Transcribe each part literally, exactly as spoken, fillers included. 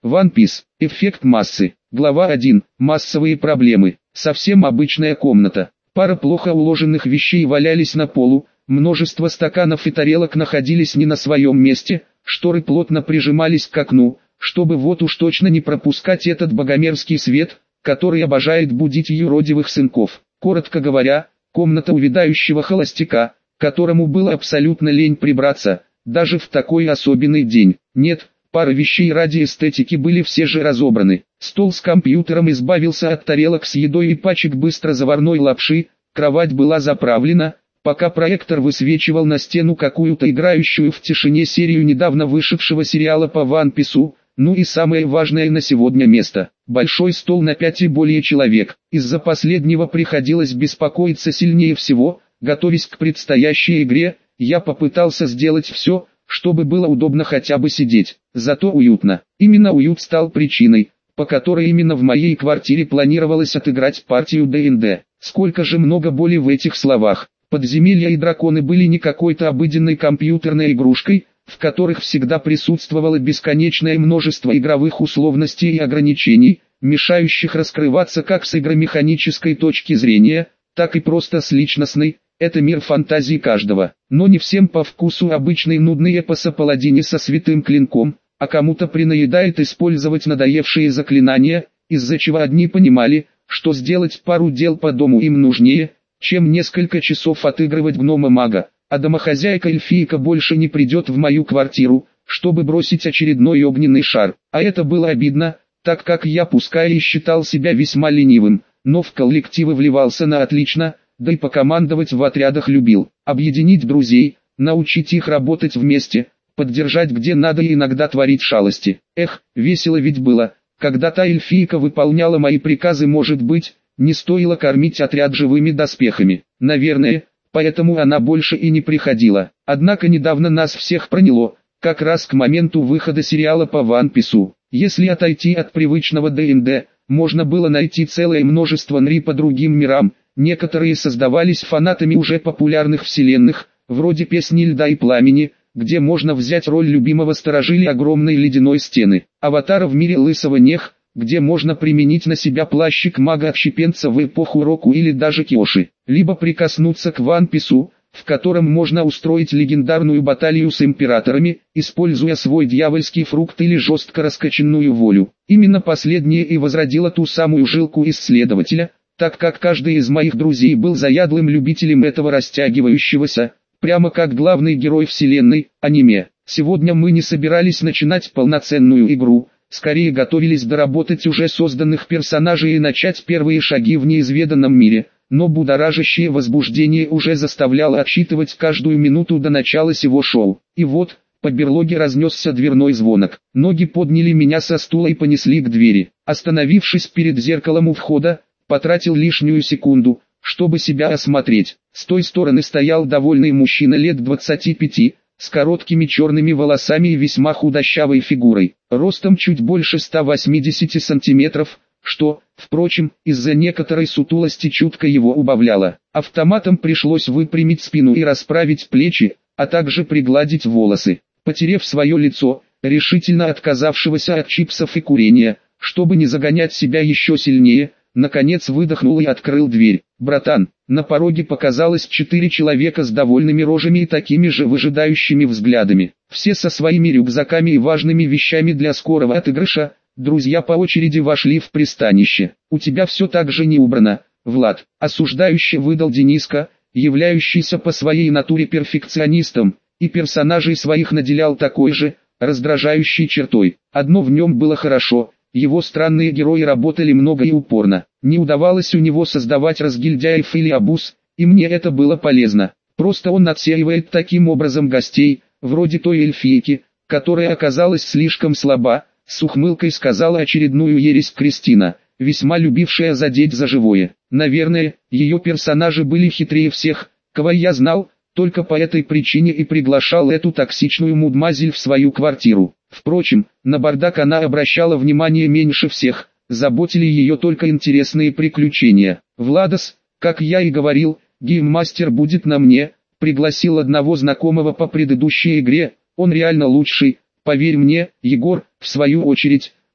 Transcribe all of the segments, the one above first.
One Piece. Эффект массы. Глава один. Массовые проблемы. Совсем обычная комната. Пара плохо уложенных вещей валялись на полу, множество стаканов и тарелок находились не на своем месте, шторы плотно прижимались к окну, чтобы вот уж точно не пропускать этот богомерзкий свет, который обожает будить юродивых сынков. Коротко говоря, комната увядающего холостяка, которому было абсолютно лень прибраться, даже в такой особенный день. Нет, пара вещей ради эстетики были все же разобраны. Стол с компьютером избавился от тарелок с едой и пачек быстро заварной лапши, кровать была заправлена, пока проектор высвечивал на стену какую-то играющую в тишине серию недавно вышедшего сериала по One Piece. Ну и самое важное на сегодня место. Большой стол на пять и более человек. Из-за последнего приходилось беспокоиться сильнее всего. Готовясь к предстоящей игре, я попытался сделать все, чтобы было удобно хотя бы сидеть. Зато уютно. Именно уют стал причиной, по которой именно в моей квартире планировалось отыграть партию ди энд ди. Сколько же много боли в этих словах. Подземелья и драконы были не какой-то обыденной компьютерной игрушкой, в которых всегда присутствовало бесконечное множество игровых условностей и ограничений, мешающих раскрываться как с игромеханической точки зрения, так и просто с личностной. Это мир фантазии каждого, но не всем по вкусу обычный нудный эпос о паладине со святым клинком, а кому-то принаедает использовать надоевшие заклинания, из-за чего одни понимали, что сделать пару дел по дому им нужнее, чем несколько часов отыгрывать гнома-мага. А домохозяйка-эльфийка больше не придет в мою квартиру, чтобы бросить очередной огненный шар. А это было обидно, так как я пускай и считал себя весьма ленивым, но в коллективы вливался на отлично, да и покомандовать в отрядах любил. Объединить друзей, научить их работать вместе, поддержать где надо и иногда творить шалости. Эх, весело ведь было, когда та эльфийка выполняла мои приказы. Может быть, не стоило кормить отряд живыми доспехами. Наверное, поэтому она больше и не приходила. Однако недавно нас всех проняло, как раз к моменту выхода сериала по One Piece. Если отойти от привычного ди энд ди, можно было найти целое множество эн эр и по другим мирам. Некоторые создавались фанатами уже популярных вселенных, вроде «Песни льда и пламени», где можно взять роль любимого сторожили огромной ледяной стены. «Аватара» в мире лысого нех, где можно применить на себя плащик мага-отщепенца в эпоху Року или даже Киоши. Либо прикоснуться к One Piece, в котором можно устроить легендарную баталию с императорами, используя свой дьявольский фрукт или жестко раскачанную волю. Именно последнее и возродило ту самую жилку исследователя, так как каждый из моих друзей был заядлым любителем этого растягивающегося, прямо как главный герой вселенной, аниме. Сегодня мы не собирались начинать полноценную игру, скорее готовились доработать уже созданных персонажей и начать первые шаги в неизведанном мире, но будоражащее возбуждение уже заставляло отсчитывать каждую минуту до начала сего шоу. И вот, по берлоге разнесся дверной звонок. Ноги подняли меня со стула и понесли к двери. Остановившись перед зеркалом у входа, потратил лишнюю секунду, чтобы себя осмотреть. С той стороны стоял довольный мужчина лет двадцати пяти, с короткими черными волосами и весьма худощавой фигурой, ростом чуть больше ста восьмидесяти сантиметров, что, впрочем, из-за некоторой сутулости чутко его убавляло. Автоматом пришлось выпрямить спину и расправить плечи, а также пригладить волосы. Потерев свое лицо, решительно отказавшегося от чипсов и курения, чтобы не загонять себя еще сильнее, наконец выдохнул и открыл дверь. «Братан», на пороге показалось четыре человека с довольными рожами и такими же выжидающими взглядами. Все со своими рюкзаками и важными вещами для скорого отыгрыша. Друзья по очереди вошли в пристанище. «У тебя все так же не убрано, Влад», осуждающе выдал Дениска, являющийся по своей натуре перфекционистом, и персонажей своих наделял такой же, раздражающей чертой. Одно в нем было хорошо. Его странные герои работали много и упорно. Не удавалось у него создавать разгильдяев или обуз, и мне это было полезно. Просто он отсеивает таким образом гостей, вроде той эльфийки, которая оказалась слишком слаба, с ухмылкой сказала очередную ересь Кристина, весьма любившая задеть за живое. Наверное, ее персонажи были хитрее всех, кого я знал, только по этой причине и приглашал эту токсичную мудмазель в свою квартиру. Впрочем, на бардак она обращала внимание меньше всех, заботили ее только интересные приключения. Владос, как я и говорил, гейммастер будет на мне, пригласил одного знакомого по предыдущей игре, он реально лучший, поверь мне. Егор, в свою очередь,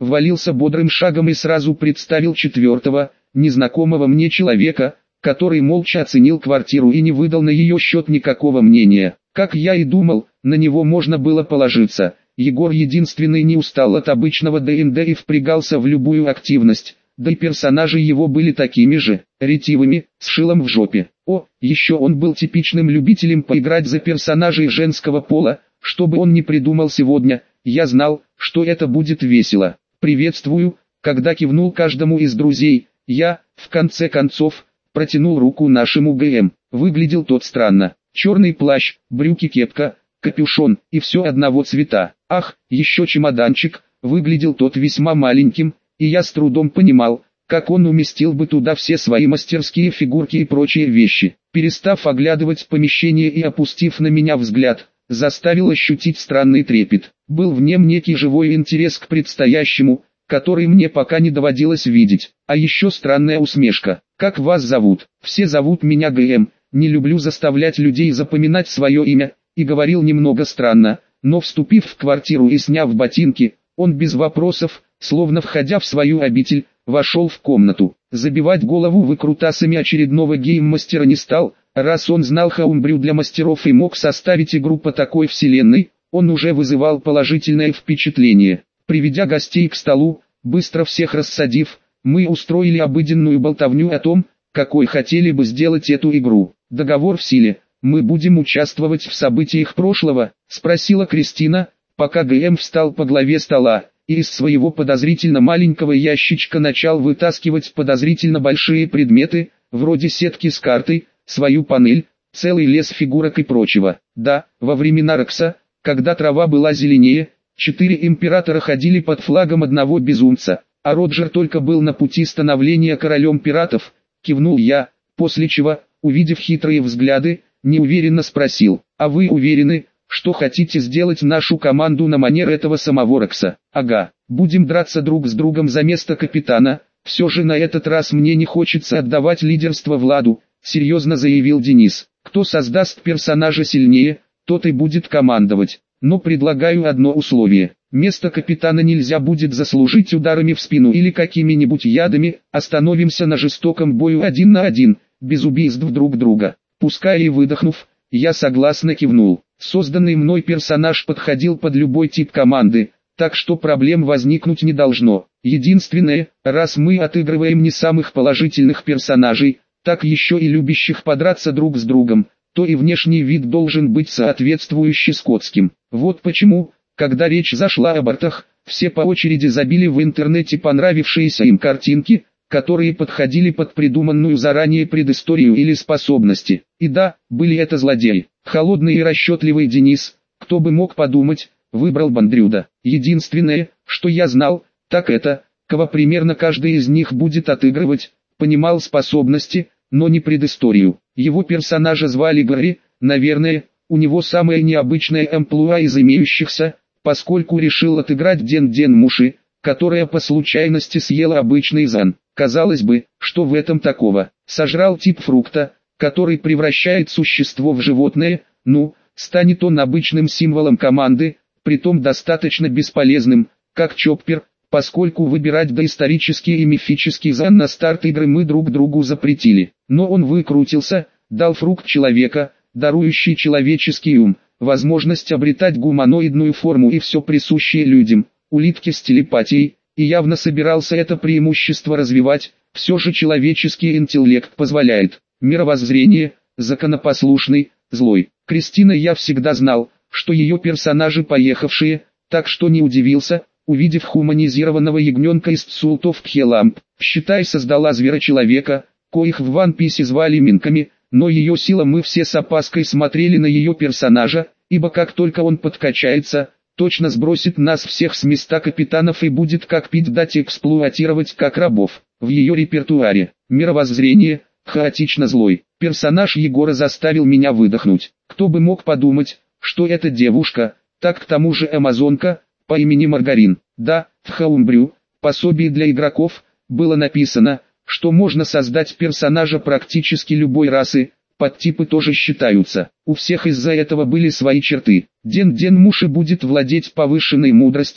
ввалился бодрым шагом и сразу представил четвертого, незнакомого мне человека, который молча оценил квартиру и не выдал на ее счет никакого мнения. Как я и думал, на него можно было положиться. Егор единственный не устал от обычного дэ энд дэ и впрягался в любую активность, да и персонажи его были такими же, ретивыми, с шилом в жопе. О, еще он был типичным любителем поиграть за персонажей женского пола, что бы он ни придумал сегодня, я знал, что это будет весело. «Приветствую», когда кивнул каждому из друзей, я, в конце концов, протянул руку нашему ГМ. Выглядел тот странно. Черный плащ, брюки-кепка, капюшон, и все одного цвета. Ах, еще чемоданчик, выглядел тот весьма маленьким, и я с трудом понимал, как он уместил бы туда все свои мастерские фигурки и прочие вещи. Перестав оглядывать помещение и опустив на меня взгляд, заставил ощутить странный трепет. Был в нем некий живой интерес к предстоящему, который мне пока не доводилось видеть. А еще странная усмешка. «Как вас зовут?» «Все зовут меня ГМ, не люблю заставлять людей запоминать свое имя», и говорил немного странно, но вступив в квартиру и сняв ботинки, он без вопросов, словно входя в свою обитель, вошел в комнату. Забивать голову выкрутасами очередного гейм-мастера не стал, раз он знал Хаумбрю для мастеров и мог составить игру по такой вселенной, он уже вызывал положительное впечатление. Приведя гостей к столу, быстро всех рассадив, мы устроили обыденную болтовню о том, какой хотели бы сделать эту игру. «Договор в силе, мы будем участвовать в событиях прошлого?» — спросила Кристина, пока ГМ встал по главе стола, и из своего подозрительно маленького ящичка начал вытаскивать подозрительно большие предметы, вроде сетки с картой, свою панель, целый лес фигурок и прочего. Да, во времена Рекса, когда трава была зеленее, четыре императора ходили под флагом одного безумца, а Роджер только был на пути становления королем пиратов, кивнул я, после чего, увидев хитрые взгляды, неуверенно спросил: «А вы уверены, что хотите сделать нашу команду на манер этого самого Рекса?» «Ага, будем драться друг с другом за место капитана, все же на этот раз мне не хочется отдавать лидерство Владу», серьезно заявил Денис. «Кто создаст персонажа сильнее, тот и будет командовать. Но предлагаю одно условие. Место капитана нельзя будет заслужить ударами в спину или какими-нибудь ядами, остановимся на жестоком бою один на один, без убийств друг друга». Пускай и выдохнув, я согласно кивнул. Созданный мной персонаж подходил под любой тип команды, так что проблем возникнуть не должно. Единственное, раз мы отыгрываем не самых положительных персонажей, так еще и любящих подраться друг с другом, то и внешний вид должен быть соответствующий скотским. Вот почему, когда речь зашла об артах, все по очереди забили в интернете понравившиеся им картинки, которые подходили под придуманную заранее предысторию или способности. И да, были это злодеи. Холодный и расчетливый Денис, кто бы мог подумать, выбрал Бандрюда. Единственное, что я знал, так это, кого примерно каждый из них будет отыгрывать, понимал способности, но не предысторию. Его персонажа звали Гарри, наверное, у него самое необычное амплуа из имеющихся, поскольку решил отыграть Ден-Ден Муши, которая по случайности съела обычный зан. Казалось бы, что в этом такого? Сожрал тип фрукта, который превращает существо в животное, ну, станет он обычным символом команды, притом достаточно бесполезным, как Чоппер, поскольку выбирать доисторический и мифический зан на старт игры мы друг другу запретили. Но он выкрутился, дал фрукт человека, дарующий человеческий ум, возможность обретать гуманоидную форму и все присущее людям, улитки с телепатией, и явно собирался это преимущество развивать, все же человеческий интеллект позволяет. Мировоззрение, законопослушный, злой. Кристина я всегда знал, что ее персонажи поехавшие, так что не удивился, увидев хуманизированного ягненка из Цултов Пхеламп. Считай, создала зверочеловека, коих в One Piece звали минками, но ее сила, мы все с опаской смотрели на ее персонажа, ибо как только он подкачается, точно сбросит нас всех с места капитанов и будет как пить дать эксплуатировать как рабов. В ее репертуаре мировоззрение, хаотично злой. Персонаж Егора заставил меня выдохнуть. Кто бы мог подумать, что эта девушка, так к тому же амазонка, по имени Маргарин. Да, в Хаумбрю, пособии для игроков, было написано, что можно создать персонажа практически любой расы, подтипы тоже считаются. У всех из-за этого были свои черты. Ден-Ден Муши будет владеть повышенной мудростью,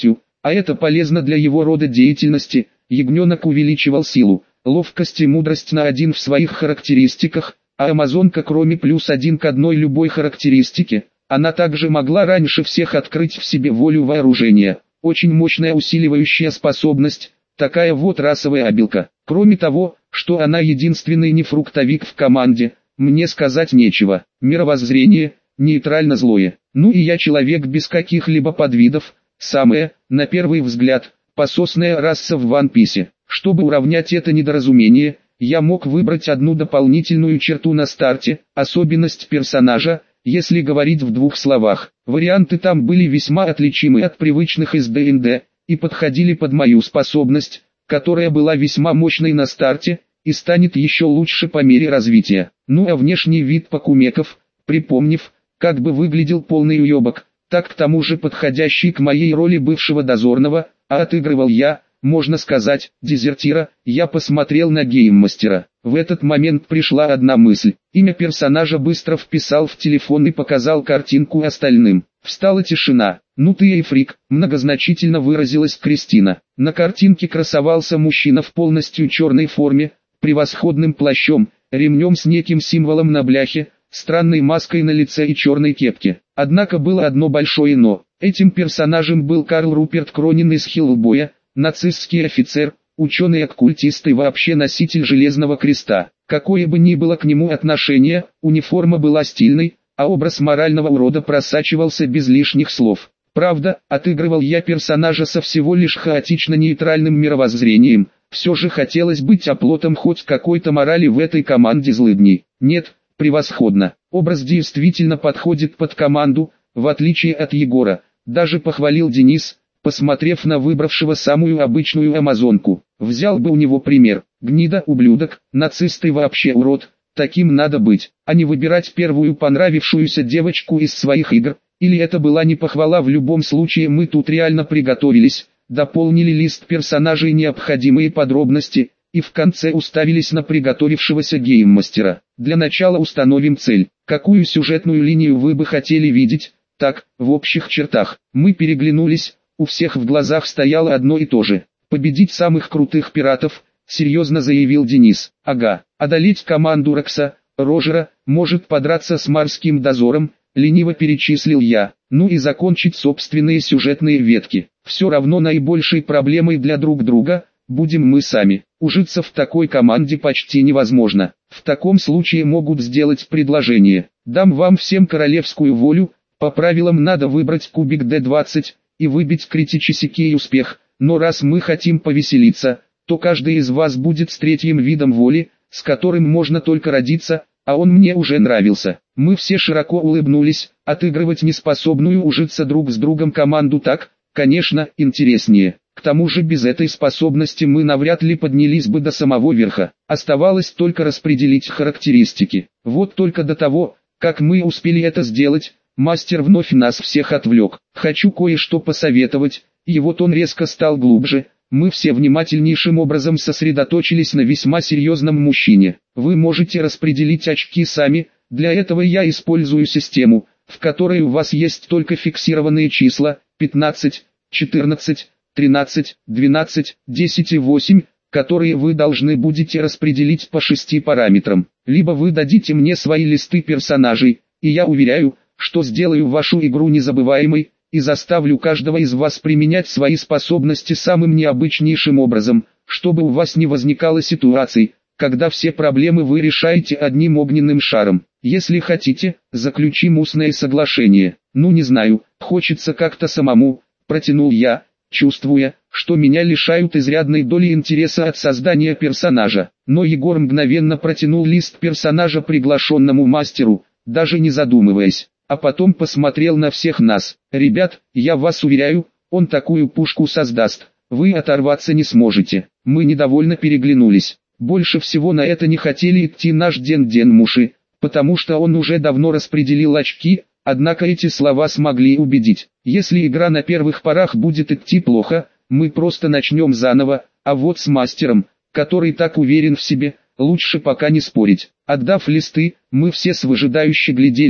а это полезно для его рода деятельности. Ягненок увеличивал силу, ловкость и мудрость на один в своих характеристиках, а амазонка кроме плюс один к одной любой характеристике, она также могла раньше всех открыть в себе волю вооружения. Очень мощная усиливающая способность, такая вот расовая обилка. Кроме того, что она единственный нефруктовик в команде, мне сказать нечего. Мировоззрение, нейтрально злое. Ну и я человек без каких-либо подвидов, самая, на первый взгляд, пососная раса в One Piece. Чтобы уравнять это недоразумение, я мог выбрать одну дополнительную черту на старте, особенность персонажа, если говорить в двух словах. Варианты там были весьма отличимы от привычных из ди энд ди, и подходили под мою способность, которая была весьма мощной на старте, и станет еще лучше по мере развития. Ну а внешний вид покумеков, припомнив, как бы выглядел полный уебок, так к тому же подходящий к моей роли бывшего дозорного, а отыгрывал я, можно сказать, дезертира. Я посмотрел на гейммастера. В этот момент пришла одна мысль. Имя персонажа быстро вписал в телефон и показал картинку остальным. Встала тишина. «Ну ты и фрик», многозначительно выразилась Кристина. На картинке красовался мужчина в полностью черной форме, превосходным плащом, ремнем с неким символом на бляхе, странной маской на лице и черной кепке. Однако было одно большое «но». Этим персонажем был Карл Руперт Кронин из Хиллбоя, нацистский офицер, ученый-оккультист и вообще носитель Железного Креста. Какое бы ни было к нему отношение, униформа была стильной, а образ морального урода просачивался без лишних слов. Правда, отыгрывал я персонажа со всего лишь хаотично-нейтральным мировоззрением, все же хотелось быть оплотом хоть какой-то морали в этой команде злыдней. Нет, превосходно, образ действительно подходит под команду, в отличие от Егора, даже похвалил Денис, посмотрев на выбравшего самую обычную амазонку. Взял бы у него пример. Гнида, ублюдок, нацист и вообще урод. Таким надо быть, а не выбирать первую понравившуюся девочку из своих игр. Или это была не похвала, в любом случае мы тут реально приготовились, дополнили лист персонажей необходимые подробности, и в конце уставились на приготовившегося гейммастера. Для начала установим цель. Какую сюжетную линию вы бы хотели видеть? Так, в общих чертах. Мы переглянулись. У всех в глазах стояло одно и то же. Победить самых крутых пиратов, серьезно заявил Денис. Ага, одолеть команду Рокса, Рожера, может подраться с морским дозором, лениво перечислил я. Ну и закончить собственные сюжетные ветки. Все равно наибольшей проблемой для друг друга будем мы сами. Ужиться в такой команде почти невозможно. В таком случае могут сделать предложение. Дам вам всем королевскую волю, по правилам надо выбрать кубик дэ двадцать, и выбить критический успех, но раз мы хотим повеселиться, то каждый из вас будет с третьим видом воли, с которым можно только родиться, а он мне уже нравился. Мы все широко улыбнулись, отыгрывать неспособную ужиться друг с другом команду так, конечно, интереснее. К тому же без этой способности мы навряд ли поднялись бы до самого верха. Оставалось только распределить характеристики. Вот только до того, как мы успели это сделать, мастер вновь нас всех отвлек. Хочу кое-что посоветовать, и вот он резко стал глубже. Мы все внимательнейшим образом сосредоточились на весьма серьезном мужчине. Вы можете распределить очки сами, для этого я использую систему, в которой у вас есть только фиксированные числа, пятнадцать, четырнадцать, тринадцать, двенадцать, десять и восемь, которые вы должны будете распределить по шести параметрам. Либо вы дадите мне свои листы персонажей, и я уверяю, что сделаю вашу игру незабываемой, и заставлю каждого из вас применять свои способности самым необычнейшим образом, чтобы у вас не возникало ситуаций, когда все проблемы вы решаете одним огненным шаром. Если хотите, заключим устное соглашение. Ну не знаю, хочется как-то самому, протянул я, чувствуя, что меня лишают изрядной доли интереса от создания персонажа. Но Егор мгновенно протянул лист персонажа приглашенному мастеру, даже не задумываясь. А потом посмотрел на всех нас. Ребят, я вас уверяю, он такую пушку создаст, вы оторваться не сможете. Мы недовольно переглянулись. Больше всего на это не хотели идти наш Ден-Ден Муши, потому что он уже давно распределил очки, однако эти слова смогли убедить. Если игра на первых порах будет идти плохо, мы просто начнем заново, а вот с мастером, который так уверен в себе, лучше пока не спорить. Отдав листы, мы все с выжидающе глядели,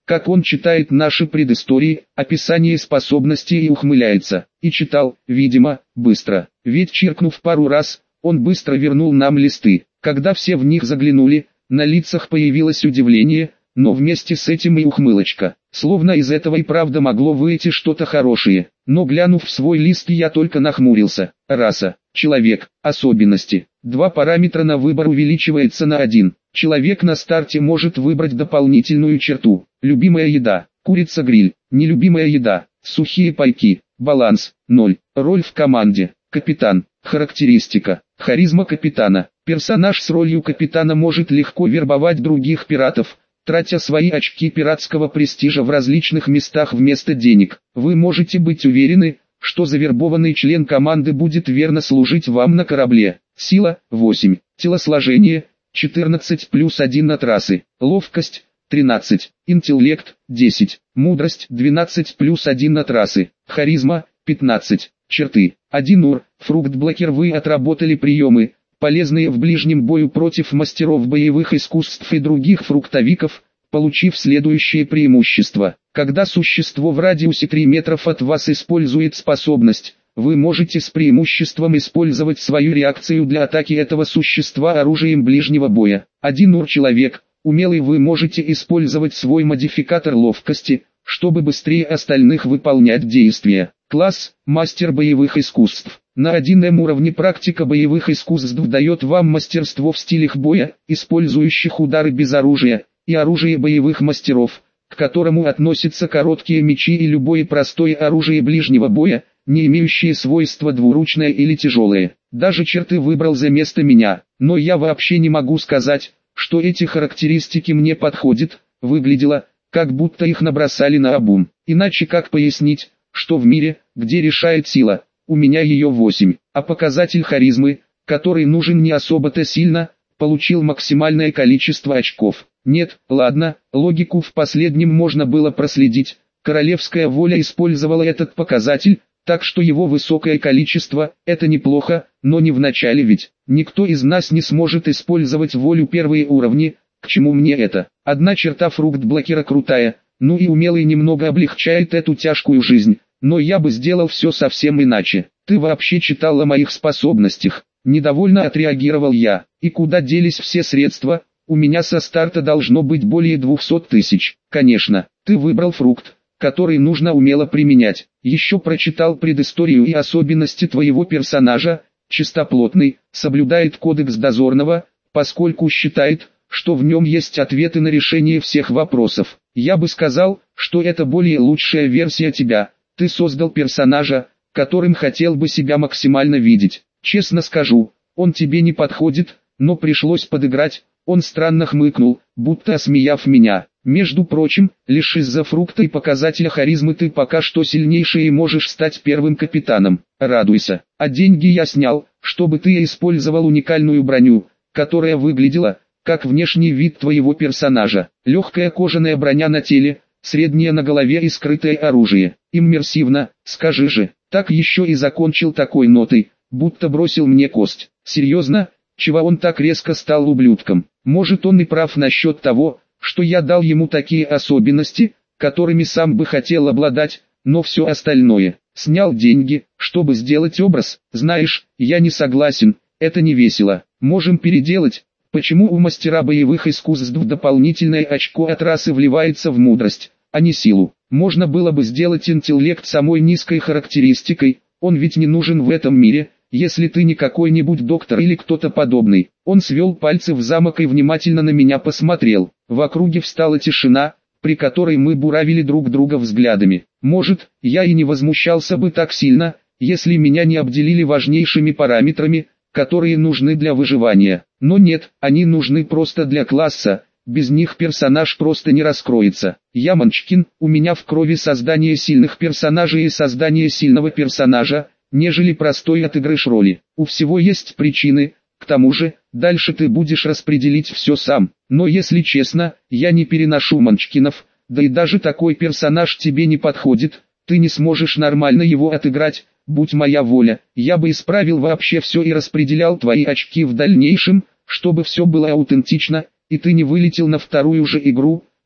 как он читает наши предыстории, описание способностей и ухмыляется. И читал, видимо, быстро. Ведь чиркнув пару раз, он быстро вернул нам листы. Когда все в них заглянули, на лицах появилось удивление, но вместе с этим и ухмылочка. Словно из этого и правда могло выйти что-то хорошее. Но глянув в свой лист, я только нахмурился. Раса, человек, особенности. Два параметра на выбор увеличивается на один. Человек на старте может выбрать дополнительную черту. Любимая еда, курица-гриль. Нелюбимая еда, сухие пайки. Баланс, ноль. Роль в команде, капитан. Характеристика, харизма капитана. Персонаж с ролью капитана может легко вербовать других пиратов, тратя свои очки пиратского престижа в различных местах вместо денег. Вы можете быть уверены, что завербованный член команды будет верно служить вам на корабле. Сила – восемь, телосложение – четырнадцать плюс один от расы, ловкость – тринадцать, интеллект – десять, мудрость – двенадцать плюс один от расы, харизма – пятнадцать, черты. один ур, фрукт-блокер. Вы отработали приемы, полезные в ближнем бою против мастеров боевых искусств и других фруктовиков, получив следующее преимущество. Когда существо в радиусе трёх метров от вас использует способность, вы можете с преимуществом использовать свою реакцию для атаки этого существа оружием ближнего боя. один ур человек, умелый. Вы можете использовать свой модификатор ловкости, чтобы быстрее остальных выполнять действия. Класс – мастер боевых искусств. На один эм уровне практика боевых искусств дает вам мастерство в стилях боя, использующих удары без оружия, и оружие боевых мастеров, к которому относятся короткие мечи и любое простое оружие ближнего боя, не имеющие свойства двуручное или тяжелое. Даже черты выбрал за место меня, но я вообще не могу сказать, что эти характеристики мне подходят. Выглядело, как будто их набросали наобум. Иначе как пояснить, что в мире, где решает сила, у меня ее восемь, а показатель харизмы, который нужен не особо-то сильно, получил максимальное количество очков. Нет, ладно, логику в последнем можно было проследить. Королевская воля использовала этот показатель, так что его высокое количество – это неплохо, но не в начале, ведь никто из нас не сможет использовать волю первые уровни. К чему мне это? Одна черта фрукт-блокера крутая, ну и умелый немного облегчает эту тяжкую жизнь, но я бы сделал все совсем иначе. Ты вообще читал о моих способностях? Недовольно отреагировал я. И куда делись все средства? У меня со старта должно быть более двухсот тысяч. Конечно, ты выбрал фрукт, который нужно умело применять. Еще прочитал предысторию и особенности твоего персонажа. Чистоплотный, соблюдает кодекс дозорного, поскольку считает, что в нем есть ответы на решение всех вопросов. Я бы сказал, что это более лучшая версия тебя. Ты создал персонажа, которым хотел бы себя максимально видеть. Честно скажу, он тебе не подходит, но пришлось подыграть. Он странно хмыкнул, будто осмеяв меня. Между прочим, лишь из-за фрукта и показателя харизмы ты пока что сильнейший и можешь стать первым капитаном. Радуйся. А деньги я снял, чтобы ты использовал уникальную броню, которая выглядела как внешний вид твоего персонажа. Легкая кожаная броня на теле, средняя на голове и скрытое оружие. Иммерсивно, скажи же. Так еще и закончил такой нотой, будто бросил мне кость. Серьезно? Чего он так резко стал ублюдком? Может, он и прав насчет того, что я дал ему такие особенности, которыми сам бы хотел обладать, но все остальное. Снял деньги, чтобы сделать образ. Знаешь, я не согласен, это не весело. Можем переделать. Почему у мастера боевых искусств дополнительное очко от расы вливается в мудрость, а не силу? Можно было бы сделать интеллект самой низкой характеристикой, он ведь не нужен в этом мире, если ты не какой-нибудь доктор или кто-то подобный. Он свел пальцы в замок и внимательно на меня посмотрел. В округе встала тишина, при которой мы буравили друг друга взглядами. Может, я и не возмущался бы так сильно, если меня не обделили важнейшими параметрами, которые нужны для выживания. Но нет, они нужны просто для класса, без них персонаж просто не раскроется. Я Манчкин, у меня в крови создание сильных персонажей и создание сильного персонажа, нежели простой отыгрыш роли. У всего есть причины, к тому же, дальше ты будешь распределить все сам. Но если честно, я не переношу Манчкинов, да и даже такой персонаж тебе не подходит, ты не сможешь нормально его отыграть. Будь моя воля, я бы исправил вообще все и распределял твои очки в дальнейшем, чтобы все было аутентично, и ты не вылетел на вторую же игру,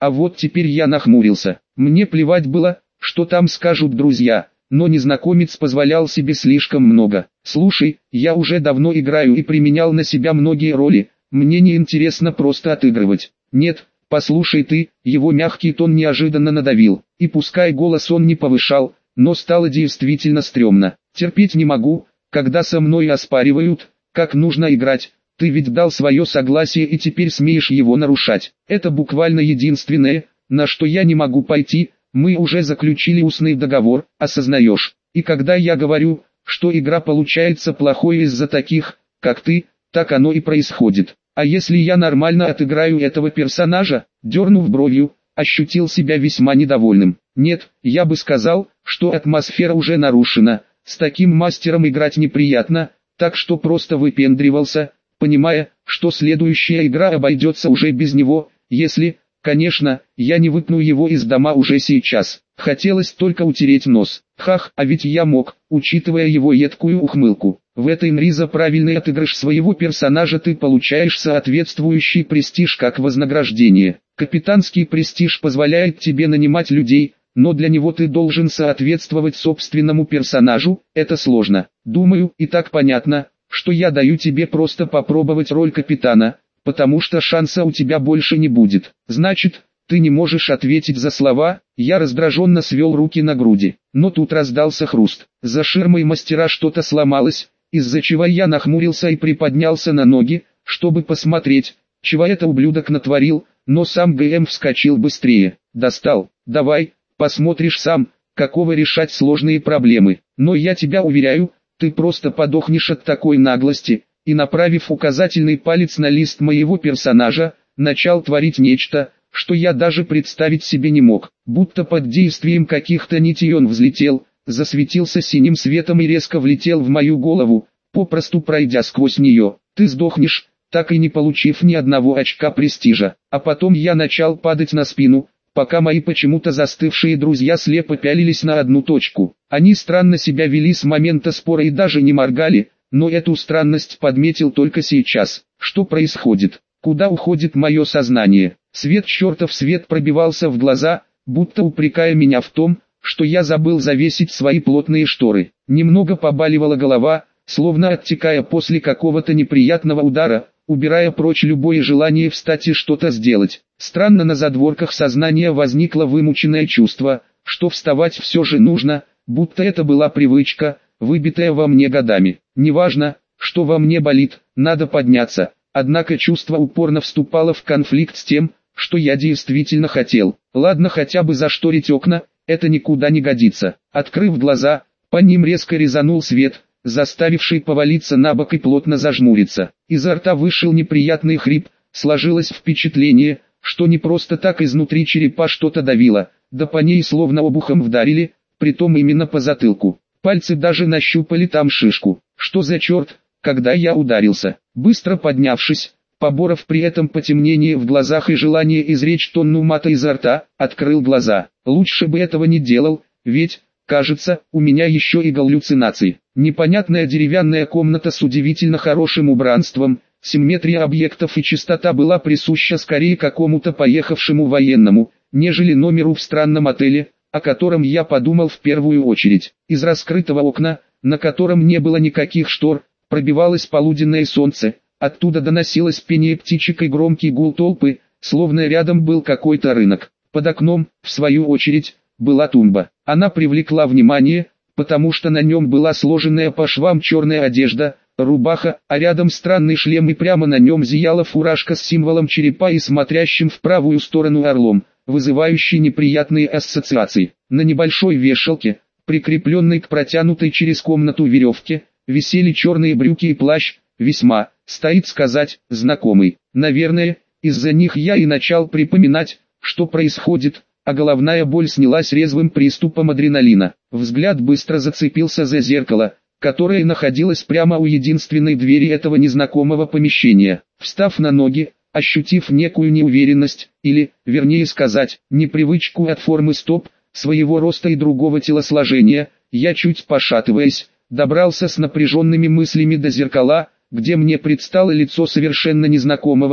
А вот теперь я нахмурился. Мне плевать было, что там скажут друзья, но незнакомец позволял себе слишком много. «Слушай, я уже давно играю и применял на себя многие роли, мне не интересно просто отыгрывать». «Нет, послушай ты», его мягкий тон неожиданно надавил, и пускай голос он не повышал, но стало действительно стрёмно. «Терпеть не могу, когда со мной оспаривают, как нужно играть. Ты ведь дал свое согласие и теперь смеешь его нарушать. Это буквально единственное, на что я не могу пойти. Мы уже заключили устный договор, осознаешь. И когда я говорю, что игра получается плохой из-за таких, как ты, так оно и происходит. А если я нормально отыграю этого персонажа?» Дернув бровью, ощутил себя весьма недовольным. «Нет, я бы сказал, что атмосфера уже нарушена. С таким мастером играть неприятно, так что просто выпендривался, понимая, что следующая игра обойдется уже без него, если, конечно, я не выпну его из дома уже сейчас». Хотелось только утереть нос. Хах, а ведь я мог, учитывая его едкую ухмылку. В этой мри за правильный отыгрыш своего персонажа ты получаешь соответствующий престиж как вознаграждение. Капитанский престиж позволяет тебе нанимать людей, но для него ты должен соответствовать собственному персонажу, это сложно. Думаю, и так понятно, что я даю тебе просто попробовать роль капитана, потому что шанса у тебя больше не будет. Значит, ты не можешь ответить за слова. Я раздраженно свел руки на груди, но тут раздался хруст. За ширмой мастера что-то сломалось, из-за чего я нахмурился и приподнялся на ноги, чтобы посмотреть, чего это ублюдок натворил, но сам ГМ вскочил быстрее. «Достал, давай, посмотришь сам, какого решать сложные проблемы. Но я тебя уверяю, ты просто подохнешь от такой наглости», и направив указательный палец на лист моего персонажа, начал творить нечто, что я даже представить себе не мог. Будто под действием каких-то нитей он взлетел, засветился синим светом и резко влетел в мою голову, попросту пройдя сквозь нее. «Ты сдохнешь», так и не получив ни одного очка престижа. А потом я начал падать на спину, пока мои почему-то застывшие друзья слепо пялились на одну точку. Они странно себя вели с момента спора и даже не моргали, но эту странность подметил только сейчас. Что происходит? Куда уходит мое сознание? Свет, чертов свет, пробивался в глаза, будто упрекая меня в том, что я забыл завесить свои плотные шторы. Немного побаливала голова, словно оттекая после какого-то неприятного удара, убирая прочь любое желание встать и что-то сделать. Странно, на задворках сознания возникло вымученное чувство, что вставать все же нужно, будто это была привычка, выбитая во мне годами. Неважно, что во мне болит, надо подняться. Однако чувство упорно вступало в конфликт с тем, что я действительно хотел. Ладно, хотя бы зашторить окна, это никуда не годится. Открыв глаза, по ним резко резанул свет, заставивший повалиться на бок и плотно зажмуриться. Изо рта вышел неприятный хрип, сложилось впечатление, что не просто так изнутри черепа что-то давило, да по ней словно обухом вдарили, притом именно по затылку. Пальцы даже нащупали там шишку. Что за черт, когда я ударился? Быстро поднявшись, поборов при этом потемнение в глазах и желание изречь тонну мата изо рта, открыл глаза. Лучше бы этого не делал, ведь, кажется, у меня еще и галлюцинации. Непонятная деревянная комната с удивительно хорошим убранством, симметрия объектов и чистота была присуща скорее какому-то поехавшему военному, нежели номеру в странном отеле, о котором я подумал в первую очередь. Из раскрытого окна, на котором не было никаких штор, пробивалось полуденное солнце, оттуда доносилось пение птичек и громкий гул толпы, словно рядом был какой-то рынок. Под окном, в свою очередь, была тумба. Она привлекла внимание, потому что на нем была сложенная по швам черная одежда, рубаха, а рядом странный шлем и прямо на нем зияла фуражка с символом черепа и смотрящим в правую сторону орлом, вызывающий неприятные ассоциации. На небольшой вешалке, прикрепленной к протянутой через комнату веревке, висели черные брюки и плащ, весьма, стоит сказать, знакомый. Наверное, из-за них я и начал припоминать, что происходит, а головная боль снялась резвым приступом адреналина. Взгляд быстро зацепился за зеркало, которое находилось прямо у единственной двери этого незнакомого помещения. Встав на ноги, ощутив некую неуверенность, или, вернее сказать, непривычку от формы стоп, своего роста и другого телосложения, я чуть пошатываясь, добрался с напряженными мыслями до зеркала, где мне предстало лицо совершенно незнакомого,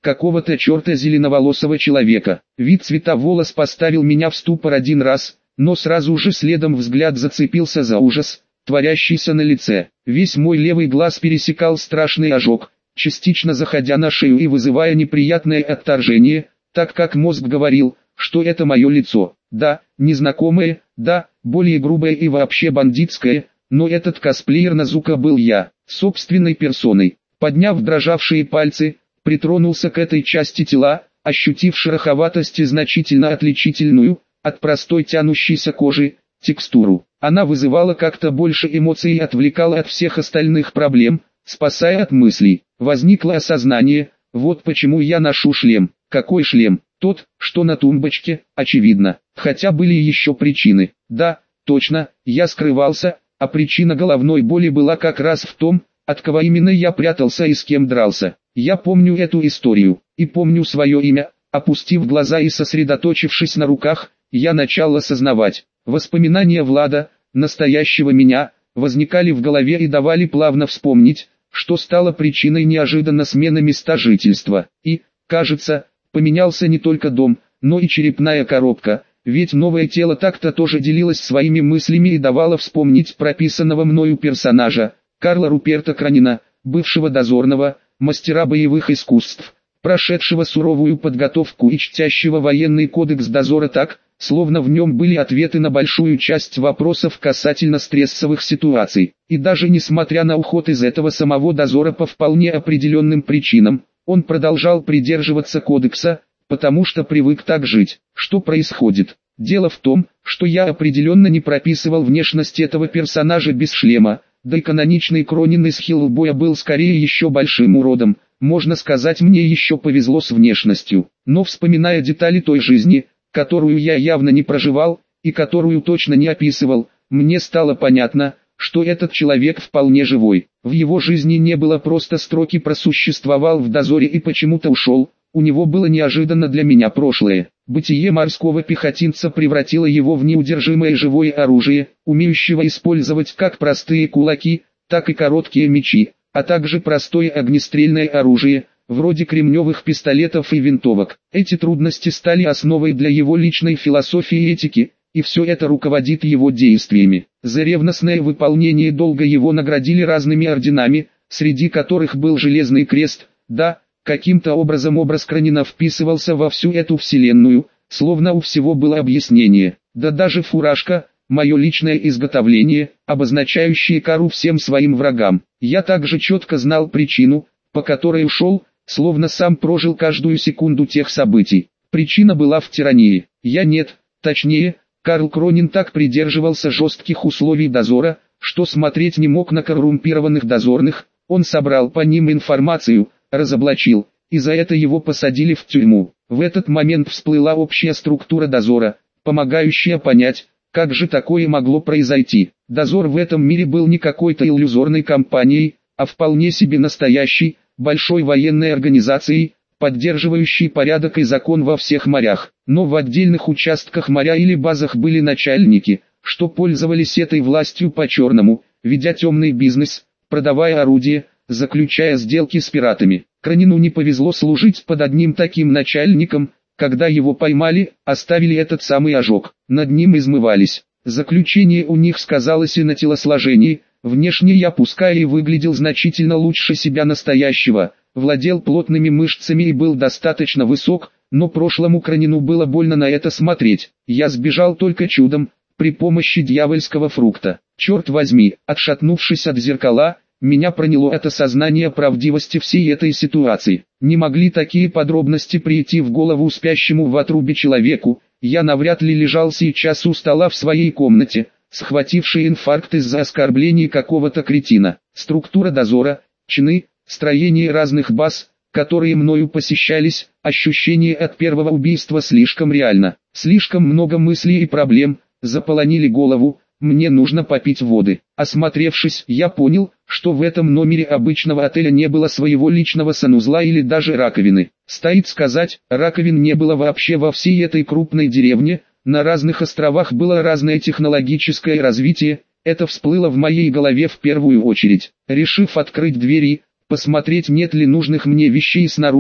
какого-то черта зеленоволосого человека. Вид цвета волос поставил меня в ступор один раз, но сразу же следом взгляд зацепился за ужас, творящийся на лице. Весь мой левый глаз пересекал страшный ожог, частично заходя на шею и вызывая неприятное отторжение, так как мозг говорил, что это мое лицо. Да, незнакомое, да, более грубое и вообще бандитское, но этот косплеер Назука был я, собственной персоной. Подняв дрожавшие пальцы, притронулся к этой части тела, ощутив шероховатость и значительно отличительную, от простой тянущейся кожи, текстуру. Она вызывала как-то больше эмоций и отвлекала от всех остальных проблем, спасая от мыслей. Возникло осознание, вот почему я ношу шлем. Какой шлем? Тот, что на тумбочке, очевидно. Хотя были еще причины. Да, точно, я скрывался, а причина головной боли была как раз в том, от кого именно я прятался и с кем дрался. Я помню эту историю, и помню свое имя. Опустив глаза и сосредоточившись на руках, я начал осознавать. Воспоминания Влада, настоящего меня, возникали в голове и давали плавно вспомнить, что стало причиной неожиданно смены места жительства. И, кажется, поменялся не только дом, но и черепная коробка, ведь новое тело так-то тоже делилось своими мыслями и давало вспомнить прописанного мною персонажа, Карла Руперта Кранина, бывшего дозорного, мастера боевых искусств, прошедшего суровую подготовку и чтящего военный кодекс дозора так, словно в нем были ответы на большую часть вопросов касательно стрессовых ситуаций. И даже несмотря на уход из этого самого дозора по вполне определенным причинам, он продолжал придерживаться кодекса, потому что привык так жить. Что происходит? Дело в том, что я определенно не прописывал внешность этого персонажа без шлема, да и каноничный Кронин из Хиллбоя был скорее еще большим уродом. Можно сказать, мне еще повезло с внешностью. Но вспоминая детали той жизни, которую я явно не проживал, и которую точно не описывал, мне стало понятно, что этот человек вполне живой. В его жизни не было просто строки «просуществовал в дозоре и почему-то ушел», у него было неожиданно для меня прошлое. Бытие морского пехотинца превратило его в неудержимое живое оружие, умеющего использовать как простые кулаки, так и короткие мечи, а также простое огнестрельное оружие, вроде кремневых пистолетов и винтовок. Эти трудности стали основой для его личной философии и этики, и все это руководит его действиями. За ревностное выполнение долга его наградили разными орденами, среди которых был Железный Крест. Да, каким-то образом образ Кранина вписывался во всю эту вселенную, словно у всего было объяснение. Да даже фуражка, мое личное изготовление, обозначающее кару всем своим врагам. Я также четко знал причину, по которой ушел, словно сам прожил каждую секунду тех событий. Причина была в тирании. Я нет, точнее, Карл Кронин так придерживался жестких условий дозора, что смотреть не мог на коррумпированных дозорных. Он собрал по ним информацию, разоблачил, и за это его посадили в тюрьму. В этот момент всплыла общая структура дозора, помогающая понять, как же такое могло произойти. Дозор в этом мире был не какой-то иллюзорной компанией, а вполне себе настоящей, большой военной организацией, поддерживающей порядок и закон во всех морях. Но в отдельных участках моря или базах были начальники, что пользовались этой властью по-черному, ведя темный бизнес, продавая орудия, заключая сделки с пиратами. Кранину не повезло служить под одним таким начальником. Когда его поймали, оставили этот самый ожог, над ним измывались. Заключение у них сказалось и на телосложении. Внешне я пускай и выглядел значительно лучше себя настоящего, владел плотными мышцами и был достаточно высок, но прошлому Кранину было больно на это смотреть. Я сбежал только чудом, при помощи дьявольского фрукта. Черт возьми, отшатнувшись от зеркала, меня проняло от осознания правдивости всей этой ситуации. Не могли такие подробности прийти в голову спящему в отрубе человеку. Я навряд ли лежал сейчас у стола в своей комнате, схвативший инфаркт из-за оскорблений какого-то кретина. Структура дозора, чины, строение разных баз, которые мною посещались, ощущение от первого убийства слишком реально. Слишком много мыслей и проблем заполонили голову. Мне нужно попить воды. Осмотревшись, я понял, что в этом номере обычного отеля не было своего личного санузла или даже раковины. Стоит сказать, раковин не было вообще во всей этой крупной деревне. На разных островах было разное технологическое развитие. Это всплыло в моей голове в первую очередь. Решив открыть двери, посмотреть, нет ли нужных мне вещей снаружи,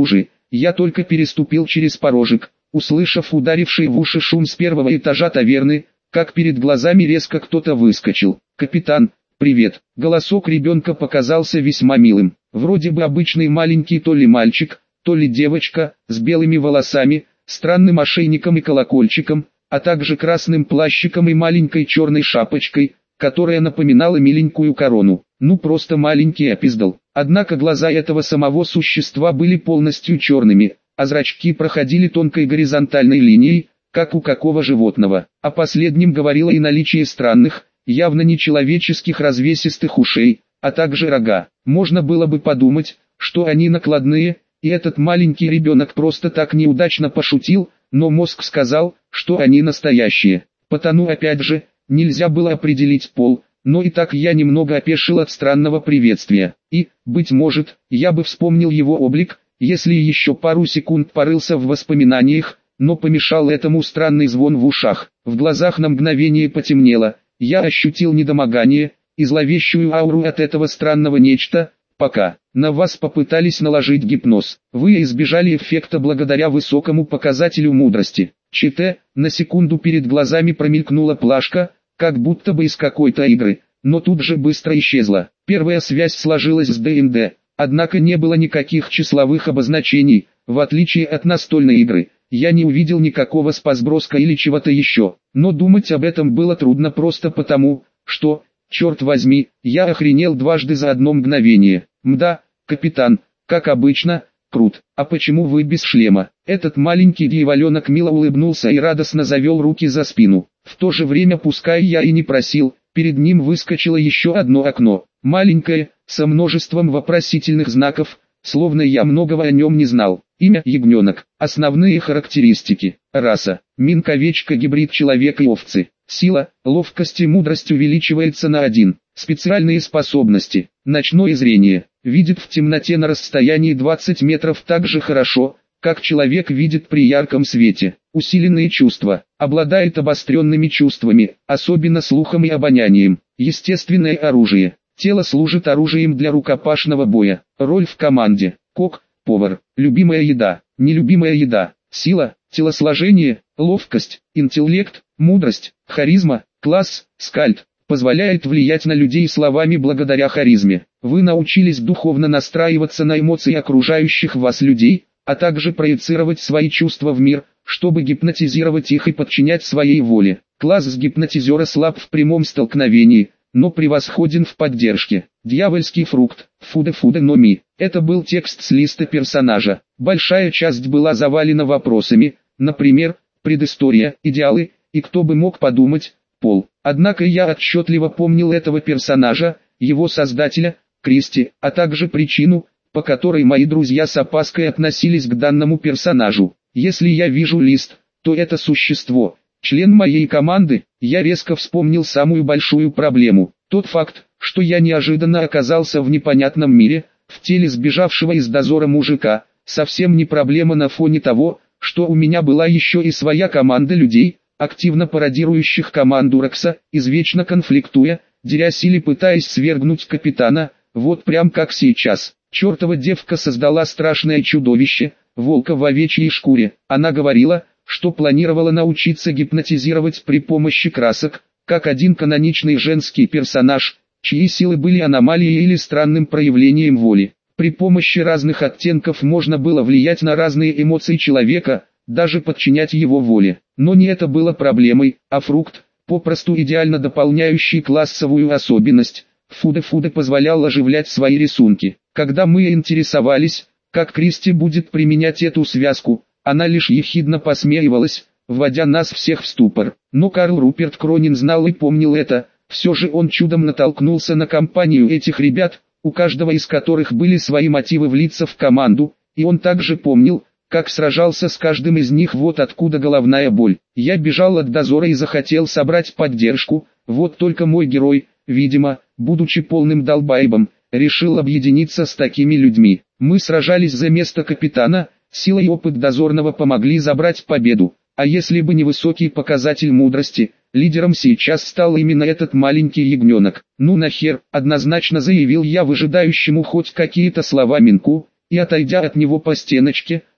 я только переступил через порожек, услышав ударивший в уши шум с первого этажа таверны, как перед глазами резко кто-то выскочил. «Капитан, привет!» Голосок ребенка показался весьма милым. Вроде бы обычный маленький то ли мальчик, то ли девочка, с белыми волосами, странным ошейником и колокольчиком, а также красным плащиком и маленькой черной шапочкой, которая напоминала миленькую корону. Ну просто маленький опиздал. Однако глаза этого самого существа были полностью черными, а зрачки проходили тонкой горизонтальной линией, как у какого животного. О последнем говорило и наличие странных, явно нечеловеческих развесистых ушей, а также рога. Можно было бы подумать, что они накладные, и этот маленький ребенок просто так неудачно пошутил, но мозг сказал, что они настоящие. Потому опять же, нельзя было определить пол, но и так я немного опешил от странного приветствия. И, быть может, я бы вспомнил его облик, если еще пару секунд порылся в воспоминаниях, но помешал этому странный звон в ушах. В глазах на мгновение потемнело, я ощутил недомогание и зловещую ауру от этого странного нечто, пока на вас попытались наложить гипноз. Вы избежали эффекта благодаря высокому показателю мудрости. ЧТ, на секунду перед глазами промелькнула плашка, как будто бы из какой-то игры, но тут же быстро исчезла. Первая связь сложилась с ДНД, однако не было никаких числовых обозначений, в отличие от настольной игры. Я не увидел никакого спасброска или чего-то еще, но думать об этом было трудно просто потому, что, черт возьми, я охренел дважды за одно мгновение. Мда, капитан, как обычно, крут. А почему вы без шлема? Этот маленький дьяволенок мило улыбнулся и радостно завел руки за спину. В то же время, пускай я и не просил, перед ним выскочило еще одно окно, маленькое, со множеством вопросительных знаков, словно я многого о нем не знал. Имя: ягненок. Основные характеристики: раса: минк-овечка, гибрид человека и овцы. Сила, ловкость и мудрость увеличивается на один. Специальные способности: ночное зрение. Видит в темноте на расстоянии двадцати метров так же хорошо, как человек видит при ярком свете. Усиленные чувства. Обладает обостренными чувствами, особенно слухом и обонянием. Естественное оружие. Тело служит оружием для рукопашного боя. Роль в команде: кок, повар. Любимая еда, нелюбимая еда. Сила, телосложение, ловкость, интеллект, мудрость, харизма. Класс: скальд. Позволяет влиять на людей словами благодаря харизме. Вы научились духовно настраиваться на эмоции окружающих вас людей, а также проецировать свои чувства в мир, чтобы гипнотизировать их и подчинять своей воле. Класс с гипнотизера слаб в прямом столкновении, но превосходен в поддержке. Дьявольский фрукт, фуде-фуде но ми. Это был текст с листа персонажа. Большая часть была завалена вопросами, например, предыстория, идеалы, и кто бы мог подумать, пол. Однако я отчетливо помнил этого персонажа, его создателя, Кристи, а также причину, по которой мои друзья с опаской относились к данному персонажу. Если я вижу лист, то это существо, член моей команды. Я резко вспомнил самую большую проблему. Тот факт, что я неожиданно оказался в непонятном мире, в теле сбежавшего из дозора мужика, совсем не проблема на фоне того, что у меня была еще и своя команда людей, активно пародирующих команду Рекса, извечно конфликтуя, дерясь или пытаясь свергнуть капитана, вот прям как сейчас. Чертова девка создала страшное чудовище, волка в овечьей шкуре. Она говорила, что планировала научиться гипнотизировать при помощи красок, как один каноничный женский персонаж, чьи силы были аномалией или странным проявлением воли. При помощи разных оттенков можно было влиять на разные эмоции человека, даже подчинять его воле. Но не это было проблемой, а фрукт, попросту идеально дополняющий классовую особенность. Фуде-фуде позволял оживлять свои рисунки. Когда мы интересовались, как Кристи будет применять эту связку, она лишь ехидно посмеивалась, вводя нас всех в ступор. Но Карл Руперт Кронин знал и помнил это, все же он чудом натолкнулся на компанию этих ребят, у каждого из которых были свои мотивы влиться в команду, и он также помнил, как сражался с каждым из них. Вот откуда головная боль. Я бежал от дозора и захотел собрать поддержку, вот только мой герой, видимо, будучи полным долбаебом, решил объединиться с такими людьми. Мы сражались за место капитана, сила и опыт дозорного помогли забрать победу, а если бы не высокий показатель мудрости, лидером сейчас стал именно этот маленький ягненок. Ну нахер, однозначно заявил я выжидающему хоть какие-то слова Минку, и отойдя от него по стеночке,